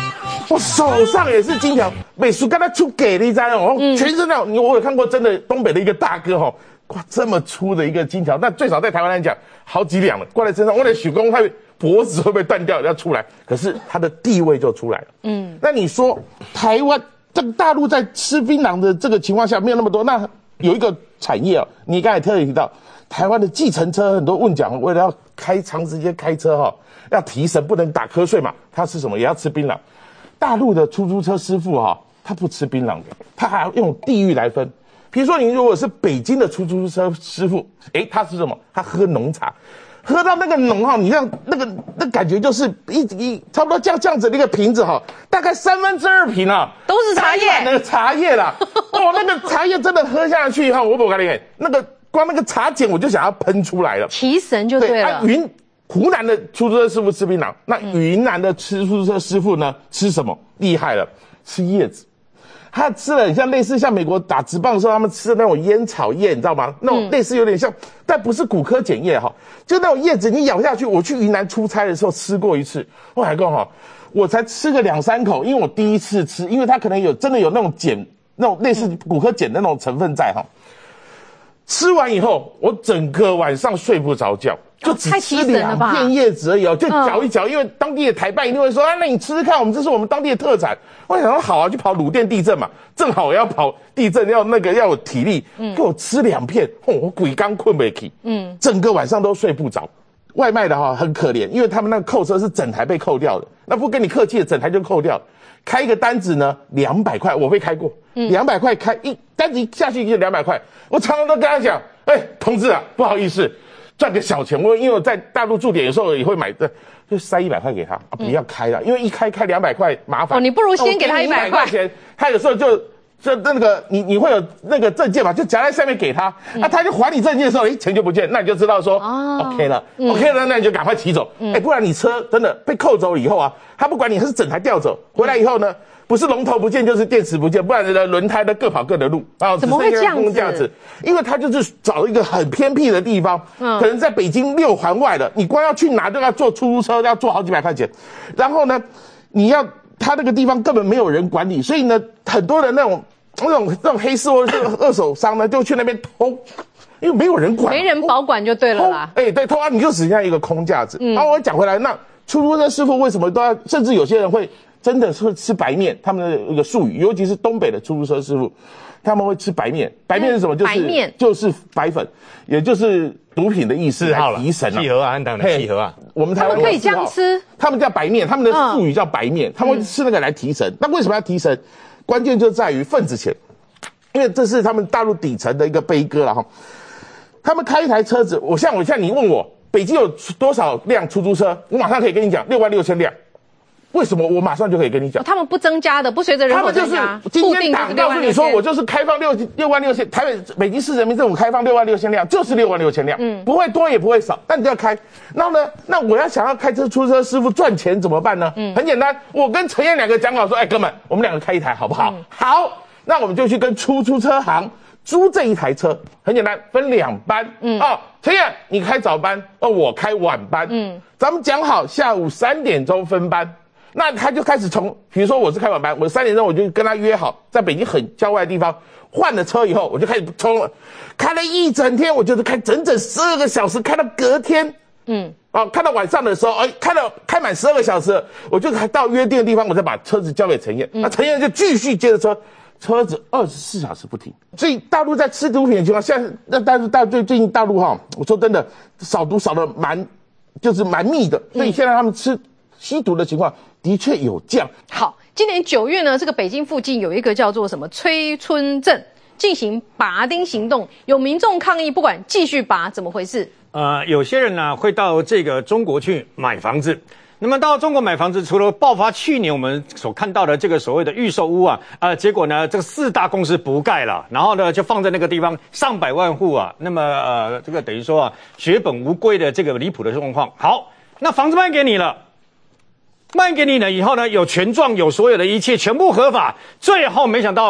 我手上也是金条，美术刚才出给了一张哦，全身的，我有看过真的东北的一个大哥哦，哇，这么粗的一个金条，那最少在台湾来讲好几两了，挂在身上，我的许公他脖子会不会断掉要出来？可是他的地位就出来了。那你说台湾这个大陆在吃槟榔的这个情况下没有那么多，那有一个产业哦，你刚才特别提到台湾的计程车很多问讲，为了要长时间开车哈，要提神不能打瞌睡嘛，他吃什么也要吃槟榔。大陆的出租车师傅哈，他不吃槟榔的，他还要用地域来分。比如说你如果是北京的出租车师傅，他吃什么？他喝浓茶。喝到那个浓哈，你让那感觉就是差不多这样子的一个瓶子哈，大概2/3瓶啊， 都是茶叶， 那个茶叶啦，哦，那个茶叶真的喝下去哈，我不跟你讲，那个光那个茶碱我就想要喷出来了， 提神就对了。 湖南的出租车师傅吃槟榔，那云南的出租车师傅呢吃什么？厉害了，吃叶子。他吃了很像类似像美国打职棒的时候他们吃的那种烟草叶，你知道吗？那种类似有点像，但不是骨科碱叶哈，就那种叶子你咬下去。我去云南出差的时候吃过一次，我还讲哈，我才吃个2-3口，因为我第一次吃，因为它可能真的有那种碱，那种类似骨科碱的那种成分在哈。吃完以后，我整个晚上睡不着觉。就只吃2片叶子而已哦，就嚼一嚼，因为当地的台办一定会说，那你吃吃看，我们这是我们当地的特产。我想说好啊，去跑鲁甸地震嘛，正好我要跑地震，要有体力，给我吃2片，我鬼刚困不起，整个晚上都睡不着。外卖的哈很可怜，因为他们那个扣车是整台被扣掉的，那不跟你客气的，整台就扣掉了。开一个单子呢200块，我被开过，200块开一单子一下去就200块，我常常都跟他讲，同志啊，不好意思。赚个小钱，因为我在大陆驻点，有时候也会买的，就塞100块给他，不要开了，因为一开200块麻烦。 你不如先给他100块钱，他有时候就那个你会有那个证件嘛，就夹在下面给他，他就还你证件的时候，钱就不见，那你就知道说OK 了，那你就赶快骑走，不然你车真的被扣走了以后啊，他不管你是整台调走，回来以后呢？不是龙头不见就是电池不见，不然的轮胎的各跑各的路啊！ 怎么会这样子？ 因为他就是找一个很偏僻的地方，可能在北京6环外的，你光要去拿都要坐出租车，要坐好几百块钱。然后呢，他那个地方根本没有人管理，所以呢，很多的那种黑市或者是二手商呢，就去那边偷，因为没有人管， 没人保管就对了啦。 对，偷啊，你就只剩下一个空架子。然后我讲回来，那出租车师傅为什么都要？甚至有些人会。真的是会吃白面，他们的一个术语，尤其是东北的出租车师傅，他们会吃白面。白面是什么？就是白粉，也就是毒品的意思，来提神契合啊，安党的契合啊。 我们台湾可以这样吃， 他们叫白面，他们的术语叫白面，他们会吃那个来提神。那为什么要提神？关键就在于份子钱，因为这是他们大陆底层的一个悲歌了哈。他们开一台车子，我像你问我，北京有多少辆出租车？我马上可以跟你讲，66000辆。为什么我马上就可以跟你讲？ 他们不增加的，不随着人口增加。 他们就是今天党告诉你说，我就是开放66000，北京市人民政府开放66000辆，就是66000辆，不会多也不会少，但你就要开。然后呢，那我要想要开出租车师傅赚钱怎么办呢？很简单，我跟陈燕2个讲好说，哥们，我们2个开一台好不好？好，那我们就去跟出租车行租这一台车，很简单，分2班。陈燕你开早班，我开晚班。咱们讲好下午3点钟分班。那他就开始比如说我是开晚班，我3点钟我就跟他约好，在北京很郊外的地方换了车以后，我就开始冲了，开了一整天，我就是开整整12个小时，开到隔天，开到晚上的时候，开满12个小时，我就还到约定的地方，我再把车子交给陈燕，那陈燕就继续接着车子24小时不停。所以大陆在吃毒品的情况下，但是最近大陆哈，我说真的，扫毒扫的蛮密的，所以现在他们吸毒的情况的确有降。 好，今年9月呢，这个北京附近有一个叫做什么崔村镇进行拔钉行动，有民众抗议，不管继续拔，怎么回事？ 有些人呢会到这个中国去买房子。那么到中国买房子，除了爆发去年我们所看到的这个所谓的预售屋啊，结果呢这个4大公司不盖了，然后呢就放在那个地方上百万户啊，那么这个等于说血本无归的这个离谱的状况。好，那房子卖给你了。卖给你了以后呢，有权状，有所有的一切，全部合法。最后没想到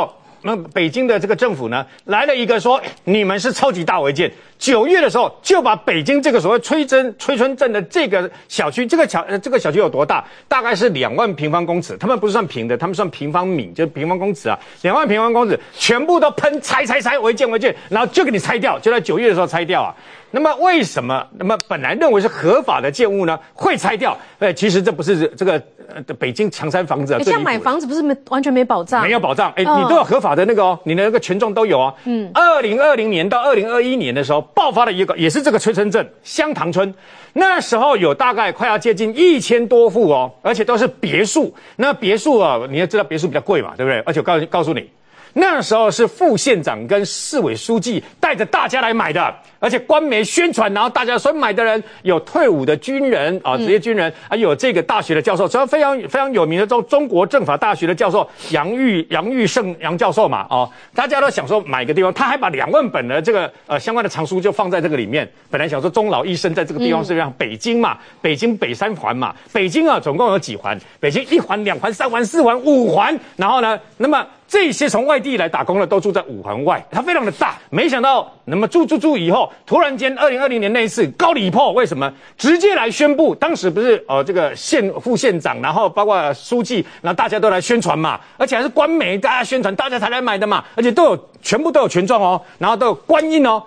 那北京的这个政府呢，来了一个说你们是超级大违建。9月的时候就把北京这个所谓崔村镇的这个小区，这个小区有多大？大概是2万平方公尺，他们不是算平的，他们算平方米，就是平方公尺啊，2万平方公尺全部都喷拆违建，然后就给你拆掉，就在9月的时候拆掉啊。那么为什么？那么本来认为是合法的建物呢，会拆掉？其实这不是这个北京强拆房子啊。 像买房子不是完全没保障？ 没有保障，你都有合法的那个你的那个权状都有啊。2020年到2021年的时候，爆发了一个也是这个崔村镇香塘村，那时候有大概快要接近1000多户哦，而且都是别墅。那别墅啊，你要知道别墅比较贵嘛，对不对？而且告诉你。那时候是副县长跟市委书记带着大家来买的，而且官媒宣传，然后大家所买的人有退伍的军人啊，职业军人，还有这个大学的教授，主要非常有名的中国政法大学的教授杨玉胜杨教授嘛，大家都想说买个地方，他还把2万本的这个相关的藏书就放在这个里面，本来想说终老一生在这个地方是让北京嘛，北京北3环嘛，北京啊总共有几环？北京1环、2环、3环、4环、5环，然后呢，那么这些从外地来打工的都住在5环外，它非常的大。没想到，那么住以后，突然间2020年那一次高礼炮，为什么直接来宣布？当时不是这个副县长，然后包括书记，然后大家都来宣传嘛，而且还是官媒大家宣传，大家才来买的嘛，而且全部都有权状哦，然后都有官印哦。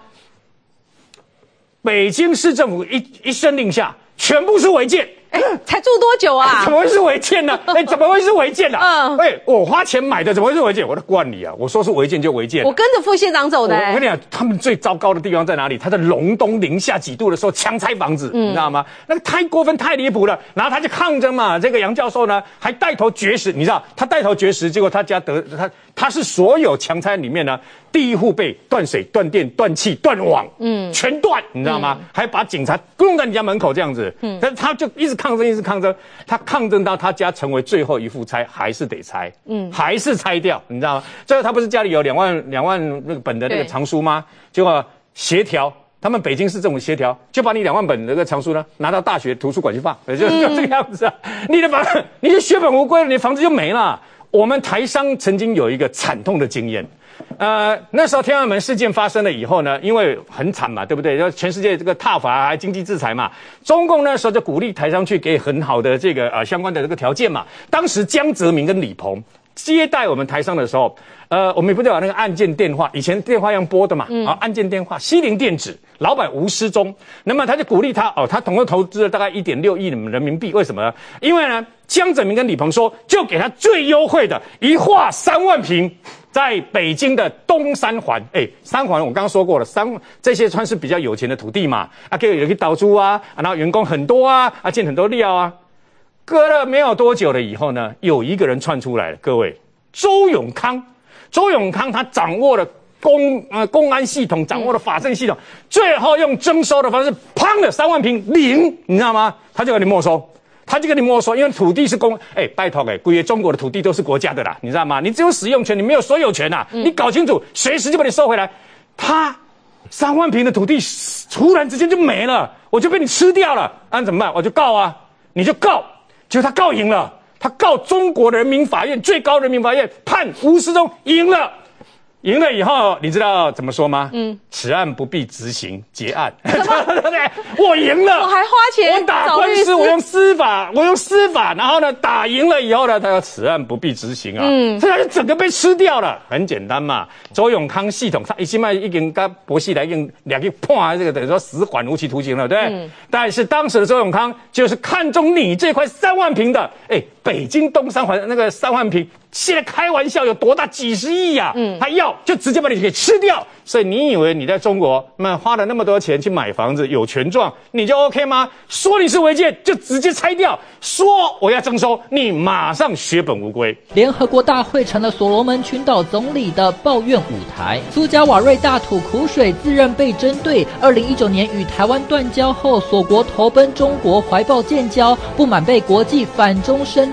北京市政府一声令下，全部是违建。 才住多久啊？ 怎么会是违建呢？怎么会是违建呢？我花钱买的，怎么会是违建？我的惯例啊，我说是违建就违建。 我跟着副县长走的。 我跟你讲，他们最糟糕的地方在哪里？他在隆冬零下几度的时候强拆房子，你知道吗？那个太过分、太离谱了。然后他就抗争嘛，这个杨教授呢还带头绝食，你知道他带头绝食，结果他家他是所有强拆里面呢第一户被断水、断电、断气、断网，全断，你知道吗？还把警察弄在你家门口这样子，但是他就一直抗争，他抗争到他家成为最后一户拆，还是得拆，还是拆掉，你知道吗？最后他不是家里有2万那个本的那个藏书吗？结果协调。他们北京市政府协调，就把你2万本那个藏书呢拿到大学图书馆去放，就这个样子啊！你就血本无归了，你的房子就没了。我们台商曾经有一个惨痛的经验，那时候天安门事件发生了以后呢，因为很惨嘛，对不对？全世界这个挞伐还经济制裁嘛，中共那时候就鼓励台商去给很好的这个相关的这个条件嘛。当时江泽民跟李鹏接待我们台商的时候，我们不是有那个按键电话，以前电话用拨的嘛，按键电话，西林电子老板吴思忠，那么他就鼓励他，他总共投资了大概1.6亿人民币，为什么呢？因为呢，江泽民跟李鹏说，就给他最优惠的一划3万坪，在北京的东3环，3环我刚刚说过了，这些算是比较有钱的土地嘛，可以有去倒租啊，然后员工很多啊，建很多料啊。隔了没有多久了以后呢，有一个人窜出来了，各位，周永康他掌握了公安系统，掌握了法政系统，最后用征收的方式，砰的3万坪零，你知道吗？他就给你没收，因为土地是拜托归中国的土地都是国家的啦，你知道吗？你只有使用权，你没有所有权啊，你搞清楚，随时就把你收回来。他3万坪的土地突然之间就没了，我就被你吃掉了，怎么办？我就告啊，你就告。结果他告赢了，他告中国人民法院最高人民法院判吴思忠赢了以后，你知道怎么说吗？此案不必执行，结案。对不对？我赢了， 我还花钱， 我打官司，我用司法，然后呢打赢了以后呢，他说此案不必执行啊，所以他就整个被吃掉了。很简单嘛，周永康系统他已经跟博士来用2个判这个等于说死缓无期徒刑了，对不对？但是当时的周永康就是看中你这块3万坪的，北京东3环那个3万坪。现在开玩笑有多大？几十亿呀！他要就直接把你给吃掉。所以你以为你在中国花了那么多钱去买房子有权状，你就 OK 吗？说你是违建就直接拆掉，说我要征收，你马上血本无归。 联合国大会成了所罗门群岛总理的抱怨舞台。苏加瓦瑞大吐苦水，自认被针对。2019年与台湾断交后，锁国投奔中国，怀抱建交，不满被国际反中声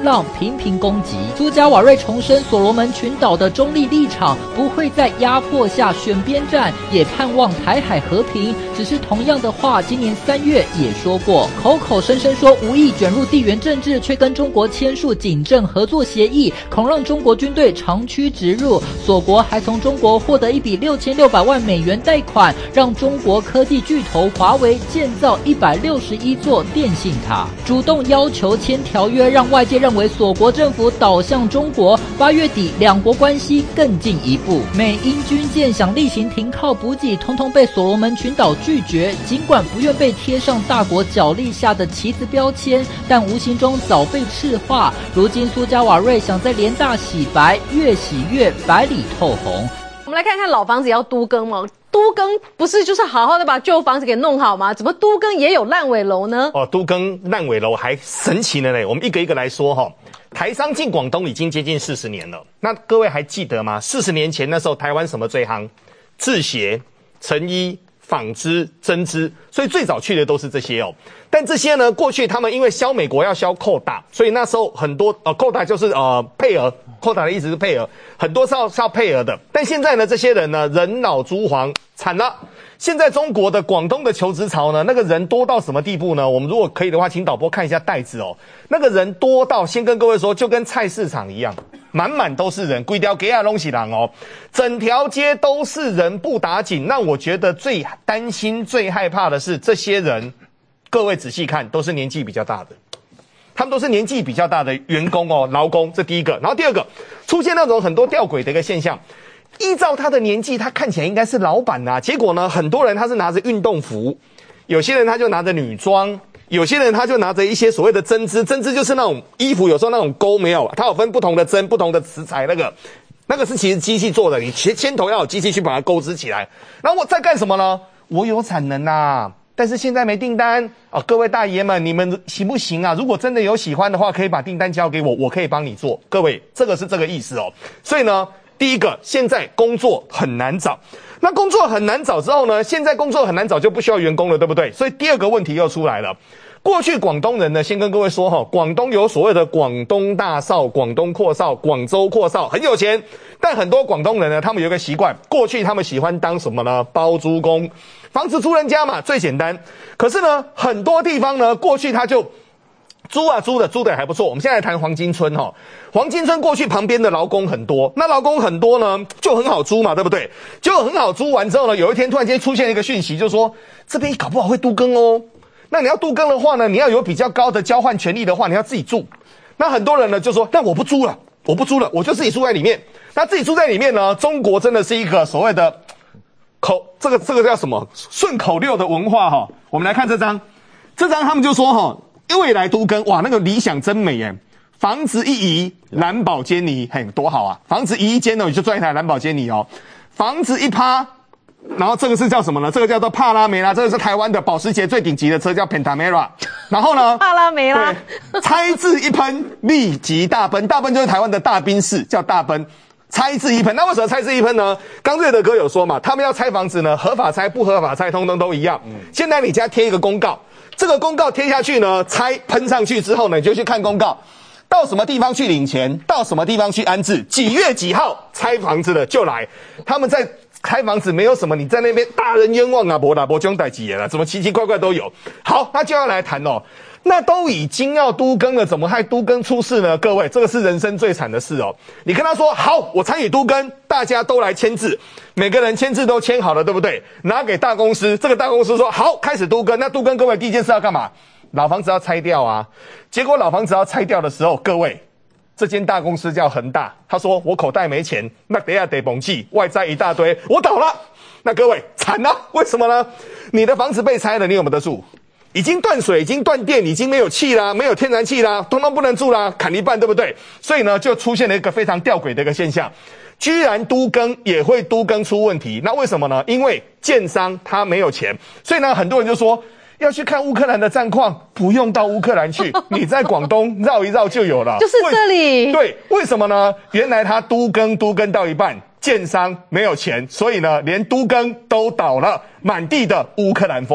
声浪频频攻击。苏加瓦瑞重申所罗门群岛的中立立场，不会在压迫下选边站，也盼望台海和平。只是同样的话，今年3月也说过，口口声声说无意卷入地缘政治，却跟中国签署警政合作协议，恐让中国军队长驱直入。所国还从中国获得一笔6600万美元贷款，让中国科技巨头华为建造161座电信塔，主动要求签条约，让外界认为所国政府倒向中国。8月底，两国关系更进一步，美英军舰想例行停靠补给，通通被所罗门群岛拒绝。尽管不愿被贴上大国角力下的旗子标签，但无形中早被赤化。如今苏加瓦瑞想在联大洗白，越洗越白里透红。 我们来看看老房子要都更吗？都更不是就是好好的把旧房子给弄好吗？怎么都更也有烂尾楼呢？ 都更烂尾楼还神奇了嘞！我们一个一个来说哈。台商进广东已经接近40年了，那各位还记得吗？40年前那时候台湾什么最夯？制鞋、成衣、纺织、针织，所以最早去的都是这些哦。但这些呢，过去他们因为销美国要销扣打，所以那时候很多扣打就是配额，扣打的意思是配额，很多是要配额的。但现在呢，这些人呢人老珠黄，惨了。现在中国的广东的求职潮呢，那个人多到什么地步呢？我们如果可以的话，请导播看一下袋子哦。那个人多到，先跟各位说，就跟菜市场一样，满满都是人，规条街啊拢是人哦，整条街都是人不打紧。那我觉得最担心、最害怕的是这些人，各位仔细看，都是年纪比较大的。他们都是年纪比较大的员工哦，劳工，这第一个。然后第二个，出现那种很多吊诡的一个现象。依照他的年纪，他看起来应该是老板啊，结果呢，很多人他是拿着运动服，有些人他就拿着女装，有些人他就拿着一些所谓的针织，针织就是那种衣服有时候那种钩没有，它有分不同的针、不同的磁材，那个是其实机器做的，你牵头要有机器去把它钩织起来。然后我在干什么呢？我有产能啊，但是现在没订单啊，各位大爷们，你们行不行啊？如果真的有喜欢的话，可以把订单交给我，我可以帮你做。各位，这个是这个意思哦。所以呢。第一个，现在工作很难找，那工作很难找之后呢，现在工作很难找就不需要员工了，对不对？所以第二个问题又出来了。过去广东人呢，先跟各位说哈，广东有所谓的广东大少、广东阔少、广州阔少，很有钱。但很多广东人呢，他们有一个习惯，过去他们喜欢当什么呢？包租公，房子租人家嘛，最简单。可是呢，很多地方呢，过去他就租的还不错。我们现在来谈黄金村哈，黄金村过去旁边的劳工很多，那劳工很多呢，就很好租嘛，对不对？就很好租完之后呢，有一天突然间出现一个讯息，就说这边搞不好会都更哦。那你要都更的话呢，你要有比较高的交换权利的话，你要自己住。那很多人呢就说，但我不租了，我就自己住在里面。那自己住在里面呢，中国真的是一个所谓的这个叫什么顺口溜的文化哈。我们来看这张他们就说哈。未来都更哇，那个理想真美耶！房子一移，蓝宝坚尼，嘿，多好啊！房子移一间呢，你就赚一台蓝宝坚尼哦。房子一趴，然后这个是叫什么呢？这个叫做帕拉梅拉，这个是台湾的保时捷最顶级的车，叫 Panamera。然后呢， 帕拉梅拉， 拆字一喷，立即大奔，大奔就是台湾的大宾士，叫大奔。拆字一喷，那为什么拆字一喷呢？刚瑞德哥有说嘛，他们要拆房子呢，合法拆、不合法拆，通通都一样。现在你家贴一个公告。这个公告贴下去呢，拆喷上去之后呢，你就去看公告，到什么地方去领钱，到什么地方去安置，几月几号拆房子的就来。他们在拆房子没有什么，你在那边大人冤枉啊，没啦，没这种代志啦，怎么奇奇怪怪都有。好，那就要来谈哦。那都已经要都更了，怎么还都更出事呢？各位，这个是人生最惨的事哦。你跟他说好，我参与都更，大家都来签字，每个人签字都签好了，对不对？拿给大公司，这个大公司说好，开始都更。那都更，各位第一件事要干嘛？老房子要拆掉啊。结果老房子要拆掉的时候，各位，这间大公司叫恒大，他说我口袋没钱，那等一下得绷气，外债一大堆，我倒了。那各位惨了，为什么呢？你的房子被拆了，你有没有得住？已经断水，已经断电，已经没有气啦，没有天然气啦，通通不能住啦，砍一半，对不对？所以呢，就出现了一个非常吊诡的一个现象，居然都更也会都更出问题。那为什么呢？因为建商他没有钱，所以呢，很多人就说要去看乌克兰的战况，不用到乌克兰去，你在广东绕一绕就有了， 就是这里。 对，为什么呢？原来他都更到一半。建商没有钱，所以呢，连都更都倒了，满地的乌克兰风啊！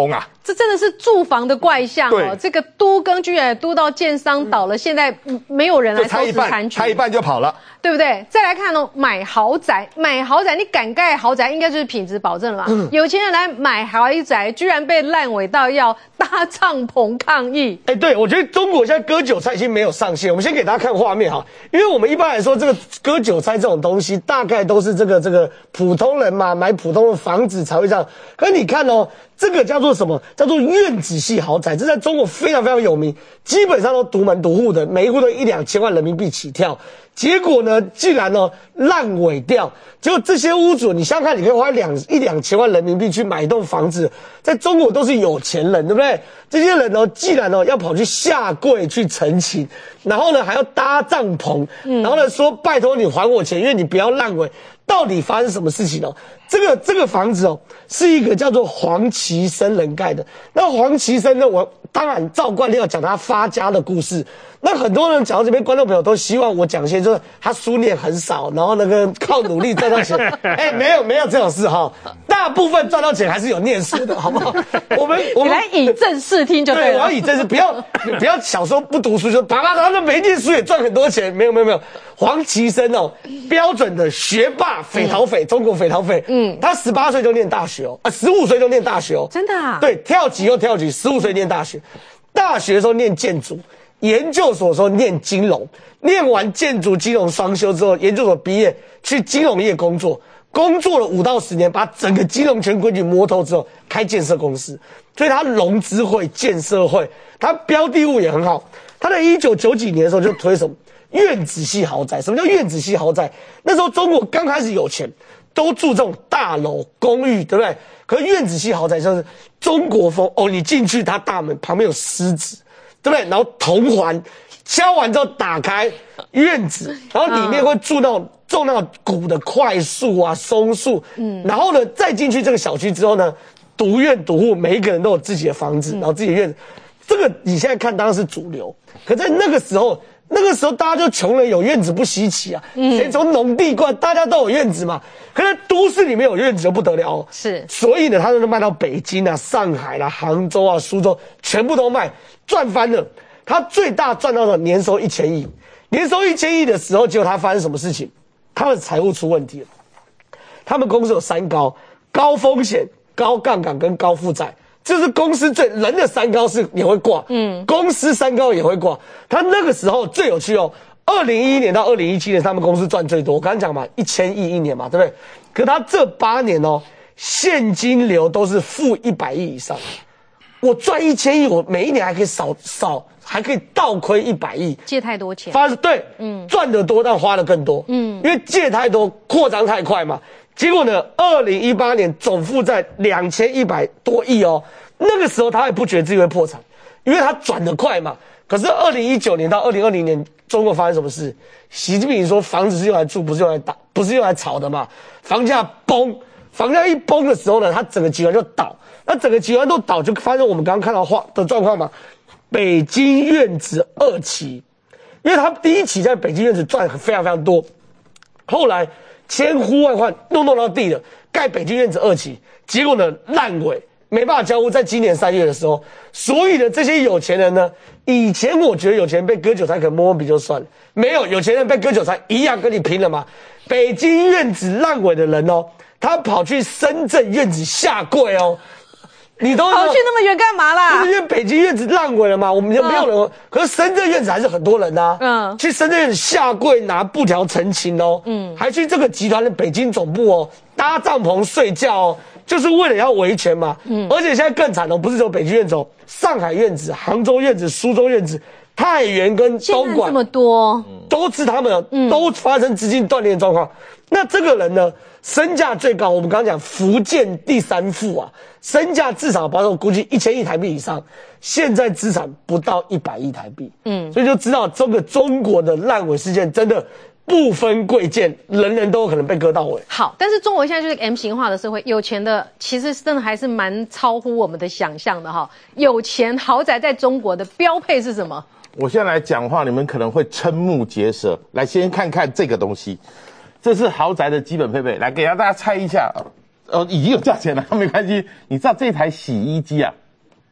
这真的是住房的怪象哦！这个都更居然都到建商倒了，现在没有人来收拾残局， 拆一半就跑了， 对不对？再来看哦，买豪宅，你敢盖豪宅，应该就是品质保证了嘛。有钱人来买豪宅，居然被烂尾到要搭帐篷抗议。 对，我觉得中国现在割韭菜已经没有上限。我们先给大家看画面哈，因为我们一般来说，这个割韭菜这种东西，大概都是这个普通人嘛，买普通的房子才会这样。可是你看哦，这个叫做什么？叫做院子系豪宅，这在中国非常非常有名，基本上都独门独户的，每一户都1-2千万人民币起跳。结果呢，竟然烂尾掉。结果这些屋主，你想想看，你可以花1-2千万人民币去买一栋房子，在中国都是有钱人，对不对？这些人既然要跑去下跪去陈情，然后呢还要搭帐篷，然后呢说拜托你还我钱，因为你不要烂尾。到底发生什么事情呢？这个房子是一个叫做黄奇生人盖的。那黄奇生呢，我当然照惯例要讲他发家的故事。那很多人讲到这边，观众朋友都希望我讲一些就是他书念很少，然后靠努力赚到钱。没有这种事哈。大部分赚到钱还是有念书的，好不好？我们你来以正视听就对了。 对，我要以正视，不要小时候不读书就爸他没念书也赚很多钱，没有。黄奇生标准的学霸，匪逃匪，中国匪逃匪。他18岁就念大学15岁就念大学真的啊？ 对，跳级又跳级，15岁念大学，大学的时候念建筑，研究所的时候念金融，念完建筑金融双修之后，研究所毕业去金融业工作了5到10年，把整个金融圈规矩摸透之后，开建设公司，所以他融资会、建设会，他标的物也很好。他在1990几年的时候就推什么院子系豪宅。什么叫院子系豪宅？那时候中国刚开始有钱，都住这种大楼公寓，对不对？可是院子系豪宅就是中国风你进去，它大门旁边有狮子，对不对？然后铜环敲完之后打开院子，然后里面会住那种种那种古的檜树啊、松树，然后呢再进去这个小区之后呢，独院独户，每一个人都有自己的房子，然后自己的院子。这个你现在看当然是主流，可在那个时候大家就穷人有院子不稀奇啊，谁从农地过来，大家都有院子嘛。可是都市里面有院子就不得了是， 所以呢，他就卖到北京啊、上海啦、杭州啊、苏州，全部都卖，赚翻了。他最大赚到的年收1000亿，年收1000亿的时候，结果他发生什么事情？他们财务出问题了。他们公司有3高：高风险、高杠杆跟高负债。这是公司人的3高是也会挂，公司3高也会挂。他那个时候最有趣2011年到2017年，他们公司赚最多。我刚才讲嘛，1000亿一年嘛，对不对？可他这8年现金流都是负100亿以上。我赚1000亿，我每一年还可以还可以倒亏100亿， 借太多钱。 对，赚得多但花得更多，因为借太多，扩张太快嘛。结果呢，2018年总负债2100多亿那个时候他也不觉得自己会破产，因为他转得快嘛。可是2019年到2020年，中国发生什么事？习近平说房子是用来住，不是用来炒的嘛。房价一崩的时候呢，他整个集团就倒。那整个集团都倒，就发生我们刚刚看到的状况嘛。北京院子2期，因为他第1期在北京院子赚非常非常多，后来千呼万唤弄到地了，盖北京院子2期，结果呢烂尾，没办法交屋，在今年3月的时候。所以呢，这些有钱人呢，以前我觉得有钱人被割韭菜可能摸摸鼻就算了，没有，有钱人被割韭菜一样跟你拼了嘛。北京院子烂尾的人他跑去深圳院子下跪你都跑去那么远干嘛啦？ 因为北京院子烂尾了嘛，我们就没有人。可是深圳院子还是很多人去深圳院子下跪拿布条陈情还去这个集团的北京总部搭帐篷睡觉就是为了要维权嘛。而且现在更惨不是只有北京院子上海院子、杭州院子、苏州院子、太原跟东莞这么多， 都是他们都发生资金断裂的状况。那这个人呢，身价最高，我们刚刚讲福建第3富身价至少保守估计1000亿台币以上，现在资产不到100亿台币。所以就知道这个中国的烂尾事件真的不分贵贱，人人都有可能被割到尾。 好，但是中国现在就是 M 型化的社会，有钱的其实真的还是蛮超乎我们的想象的有钱豪宅在中国的标配是什么？ 我现在来讲话，你们可能会瞠目结舌。来，先看看这个东西，这是豪宅的基本配备。来，给大家猜一下，已经有价钱了，没关系。你知道这台洗衣机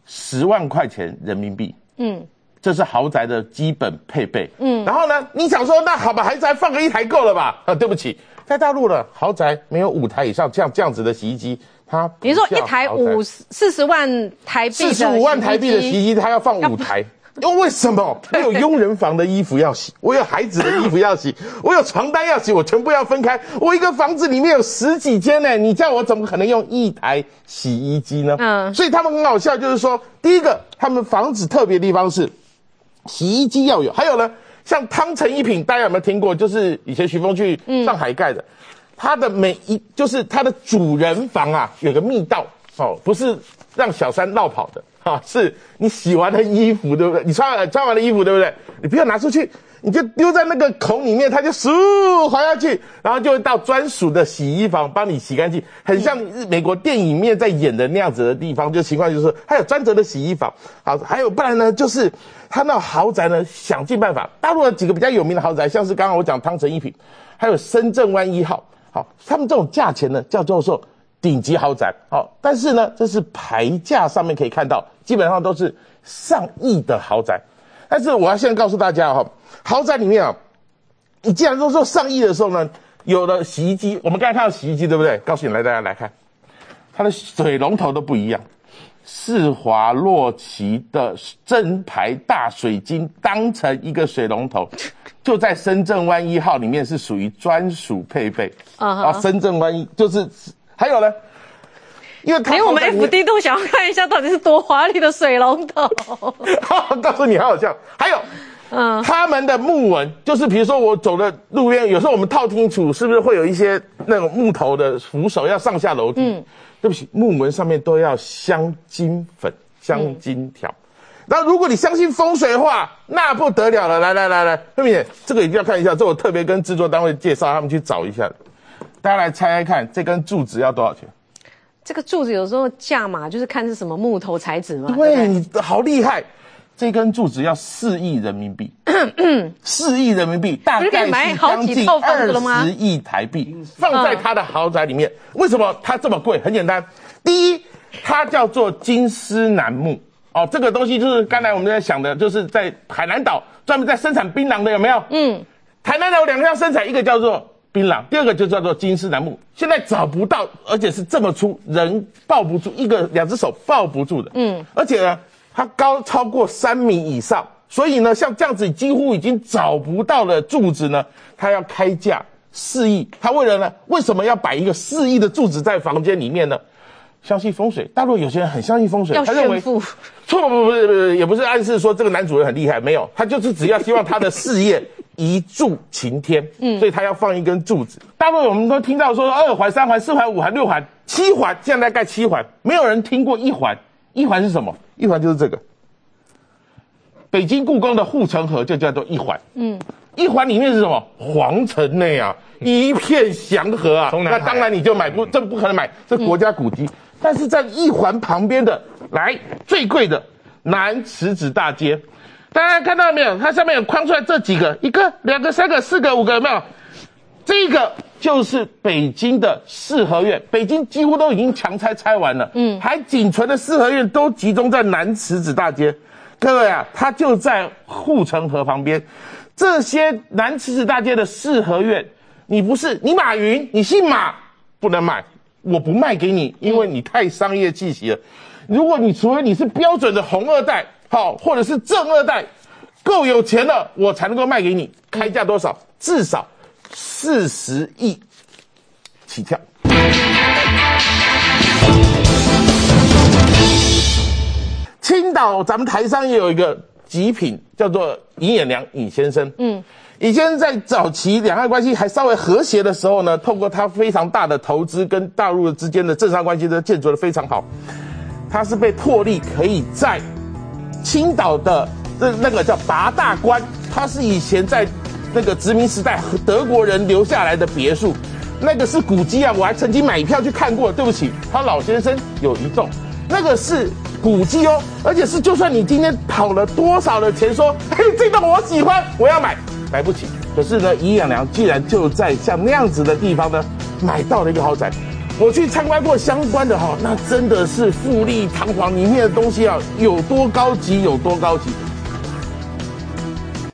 10万块钱人民币。这是豪宅的基本配备。然后呢，你想说那好吧，豪宅放个1台够了吧？对不起，在大陆的豪宅没有5台以上这样子的洗衣机，它你说1台40万台币 ，45万台币的洗衣机，它要放5台。因为什么？我有佣人房的衣服要洗，我有孩子的衣服要洗，我有床单要洗，我全部要分开。我一个房子里面有10几间呢，你叫我怎么可能用1台洗衣机呢？所以他们很好笑，就是说，第一个，他们房子特别的地方是洗衣机要有，还有呢，像汤臣一品，大家有没有听过？就是以前徐峰去上海盖的，它的就是它的主人房啊，有个密道不是让小三绕跑的。是你洗完的衣服，对不对？你穿完的衣服，对不对？你不要拿出去，你就丢在那个孔里面，它就嗖滑下去，然后就会到专属的洗衣房帮你洗干净，很像美国电影面在演的那样子的地方。就情况就是还有专责的洗衣房。好，还有不然呢，就是他那豪宅呢，想尽办法。大陆的几个比较有名的豪宅，像是刚刚我讲汤臣一品，还有深圳湾1号，好，他们这种价钱呢，叫做顶级豪宅。好，但是呢，这是牌价上面可以看到，基本上都是上亿的豪宅。但是我要现在告诉大家豪宅里面你既然都说上亿的时候呢，有的洗衣机，我们刚才看到洗衣机，对不对？告诉你，大家来看，它的水龙头都不一样，世华洛奇的正牌大水晶当成一个水龙头，就在深圳湾1号里面是属于专属配备。深圳湾1就是还有呢。因为连我们 FD 都想要看一下到底是多华丽的水龙头。 告诉你好好笑，还有，他们的木纹，就是比如说我走的路边，有时候我们套厅处是不是会有一些那种木头的扶手要上下楼梯？对不起，木纹上面都要香精粉、香精条。然后如果你相信风水的话，那不得了了。来，慧敏姐，这个一定要看一下，这我特别跟制作单位介绍，他们去找一下。大家来猜猜看，这根柱子要多少钱？ 这个柱子有时候价码就是看是什么木头材质嘛。 对，你好厉害！这根柱子要4亿人民币，4亿人民币，大概是将近20亿台币，放在他的豪宅里面。为什么它这么贵？很简单，第一，它叫做金丝楠木。这个东西就是刚才我们在想的，就是在海南岛专门在生产槟榔的，有没有？海南岛有2个要生产，一个叫做槟榔，第二个就叫做金丝楠木，现在找不到，而且是这么粗，人抱不住，2只手抱不住的。而且呢，它高超过3米以上，所以呢，像这样子几乎已经找不到的柱子呢，它要开价4亿。它为什么要摆一个4亿的柱子在房间里面呢？相信风水，大陆有些人很相信风水，他认为不，也不是暗示说这个男主人很厉害，没有，他就是只要希望他的事业一柱擎天，所以他要放一根柱子。大陆我们都听到说2环、3环、4环、5环、6环、7环，现在盖7环，没有人听过1环。1环是什么？1环就是这个，北京故宫的护城河就叫做1环。1环里面是什么？皇城内啊，一片祥和啊，那当然你就这不可能买，这国家古迹。但是在1环旁边的，最贵的南池子大街，大家看到没有？它上面有框出来这几个，1个、2个、3个、4个、5个，有没有？这个就是北京的四合院，北京几乎都已经强拆完了，还仅存的四合院都集中在南池子大街。各位啊，它就在护城河旁边。这些南池子大街的四合院，你马云，你姓马，不能买，我不卖给你，因为你太商业气息了。除非你是标准的红2代，或者是正2代，够有钱了，我才能够卖给你。开价多少？至少40亿起跳。青岛咱们台商也有一个极品，叫做尹衍良尹先生。尹先生在早期两岸关系还稍微和谐的时候呢，透过他非常大的投资跟大陆之间的政商关系都建筑得非常好。他是被拓立可以在青岛的那个叫八大关，他是以前在那个殖民时代德国人留下来的别墅，那个是古迹啊，我还曾经买票去看过。对不起，他老先生有一栋，那个是古迹哦，而且是就算你今天讨了多少的钱说，嘿，这栋我喜欢，我要买不起。可是呢，尹衍良既然就在像那样子的地方呢，买到了一个豪宅。 我去参观过相关的哈，那真的是富丽堂皇，里面的东西啊有多高级有多高级。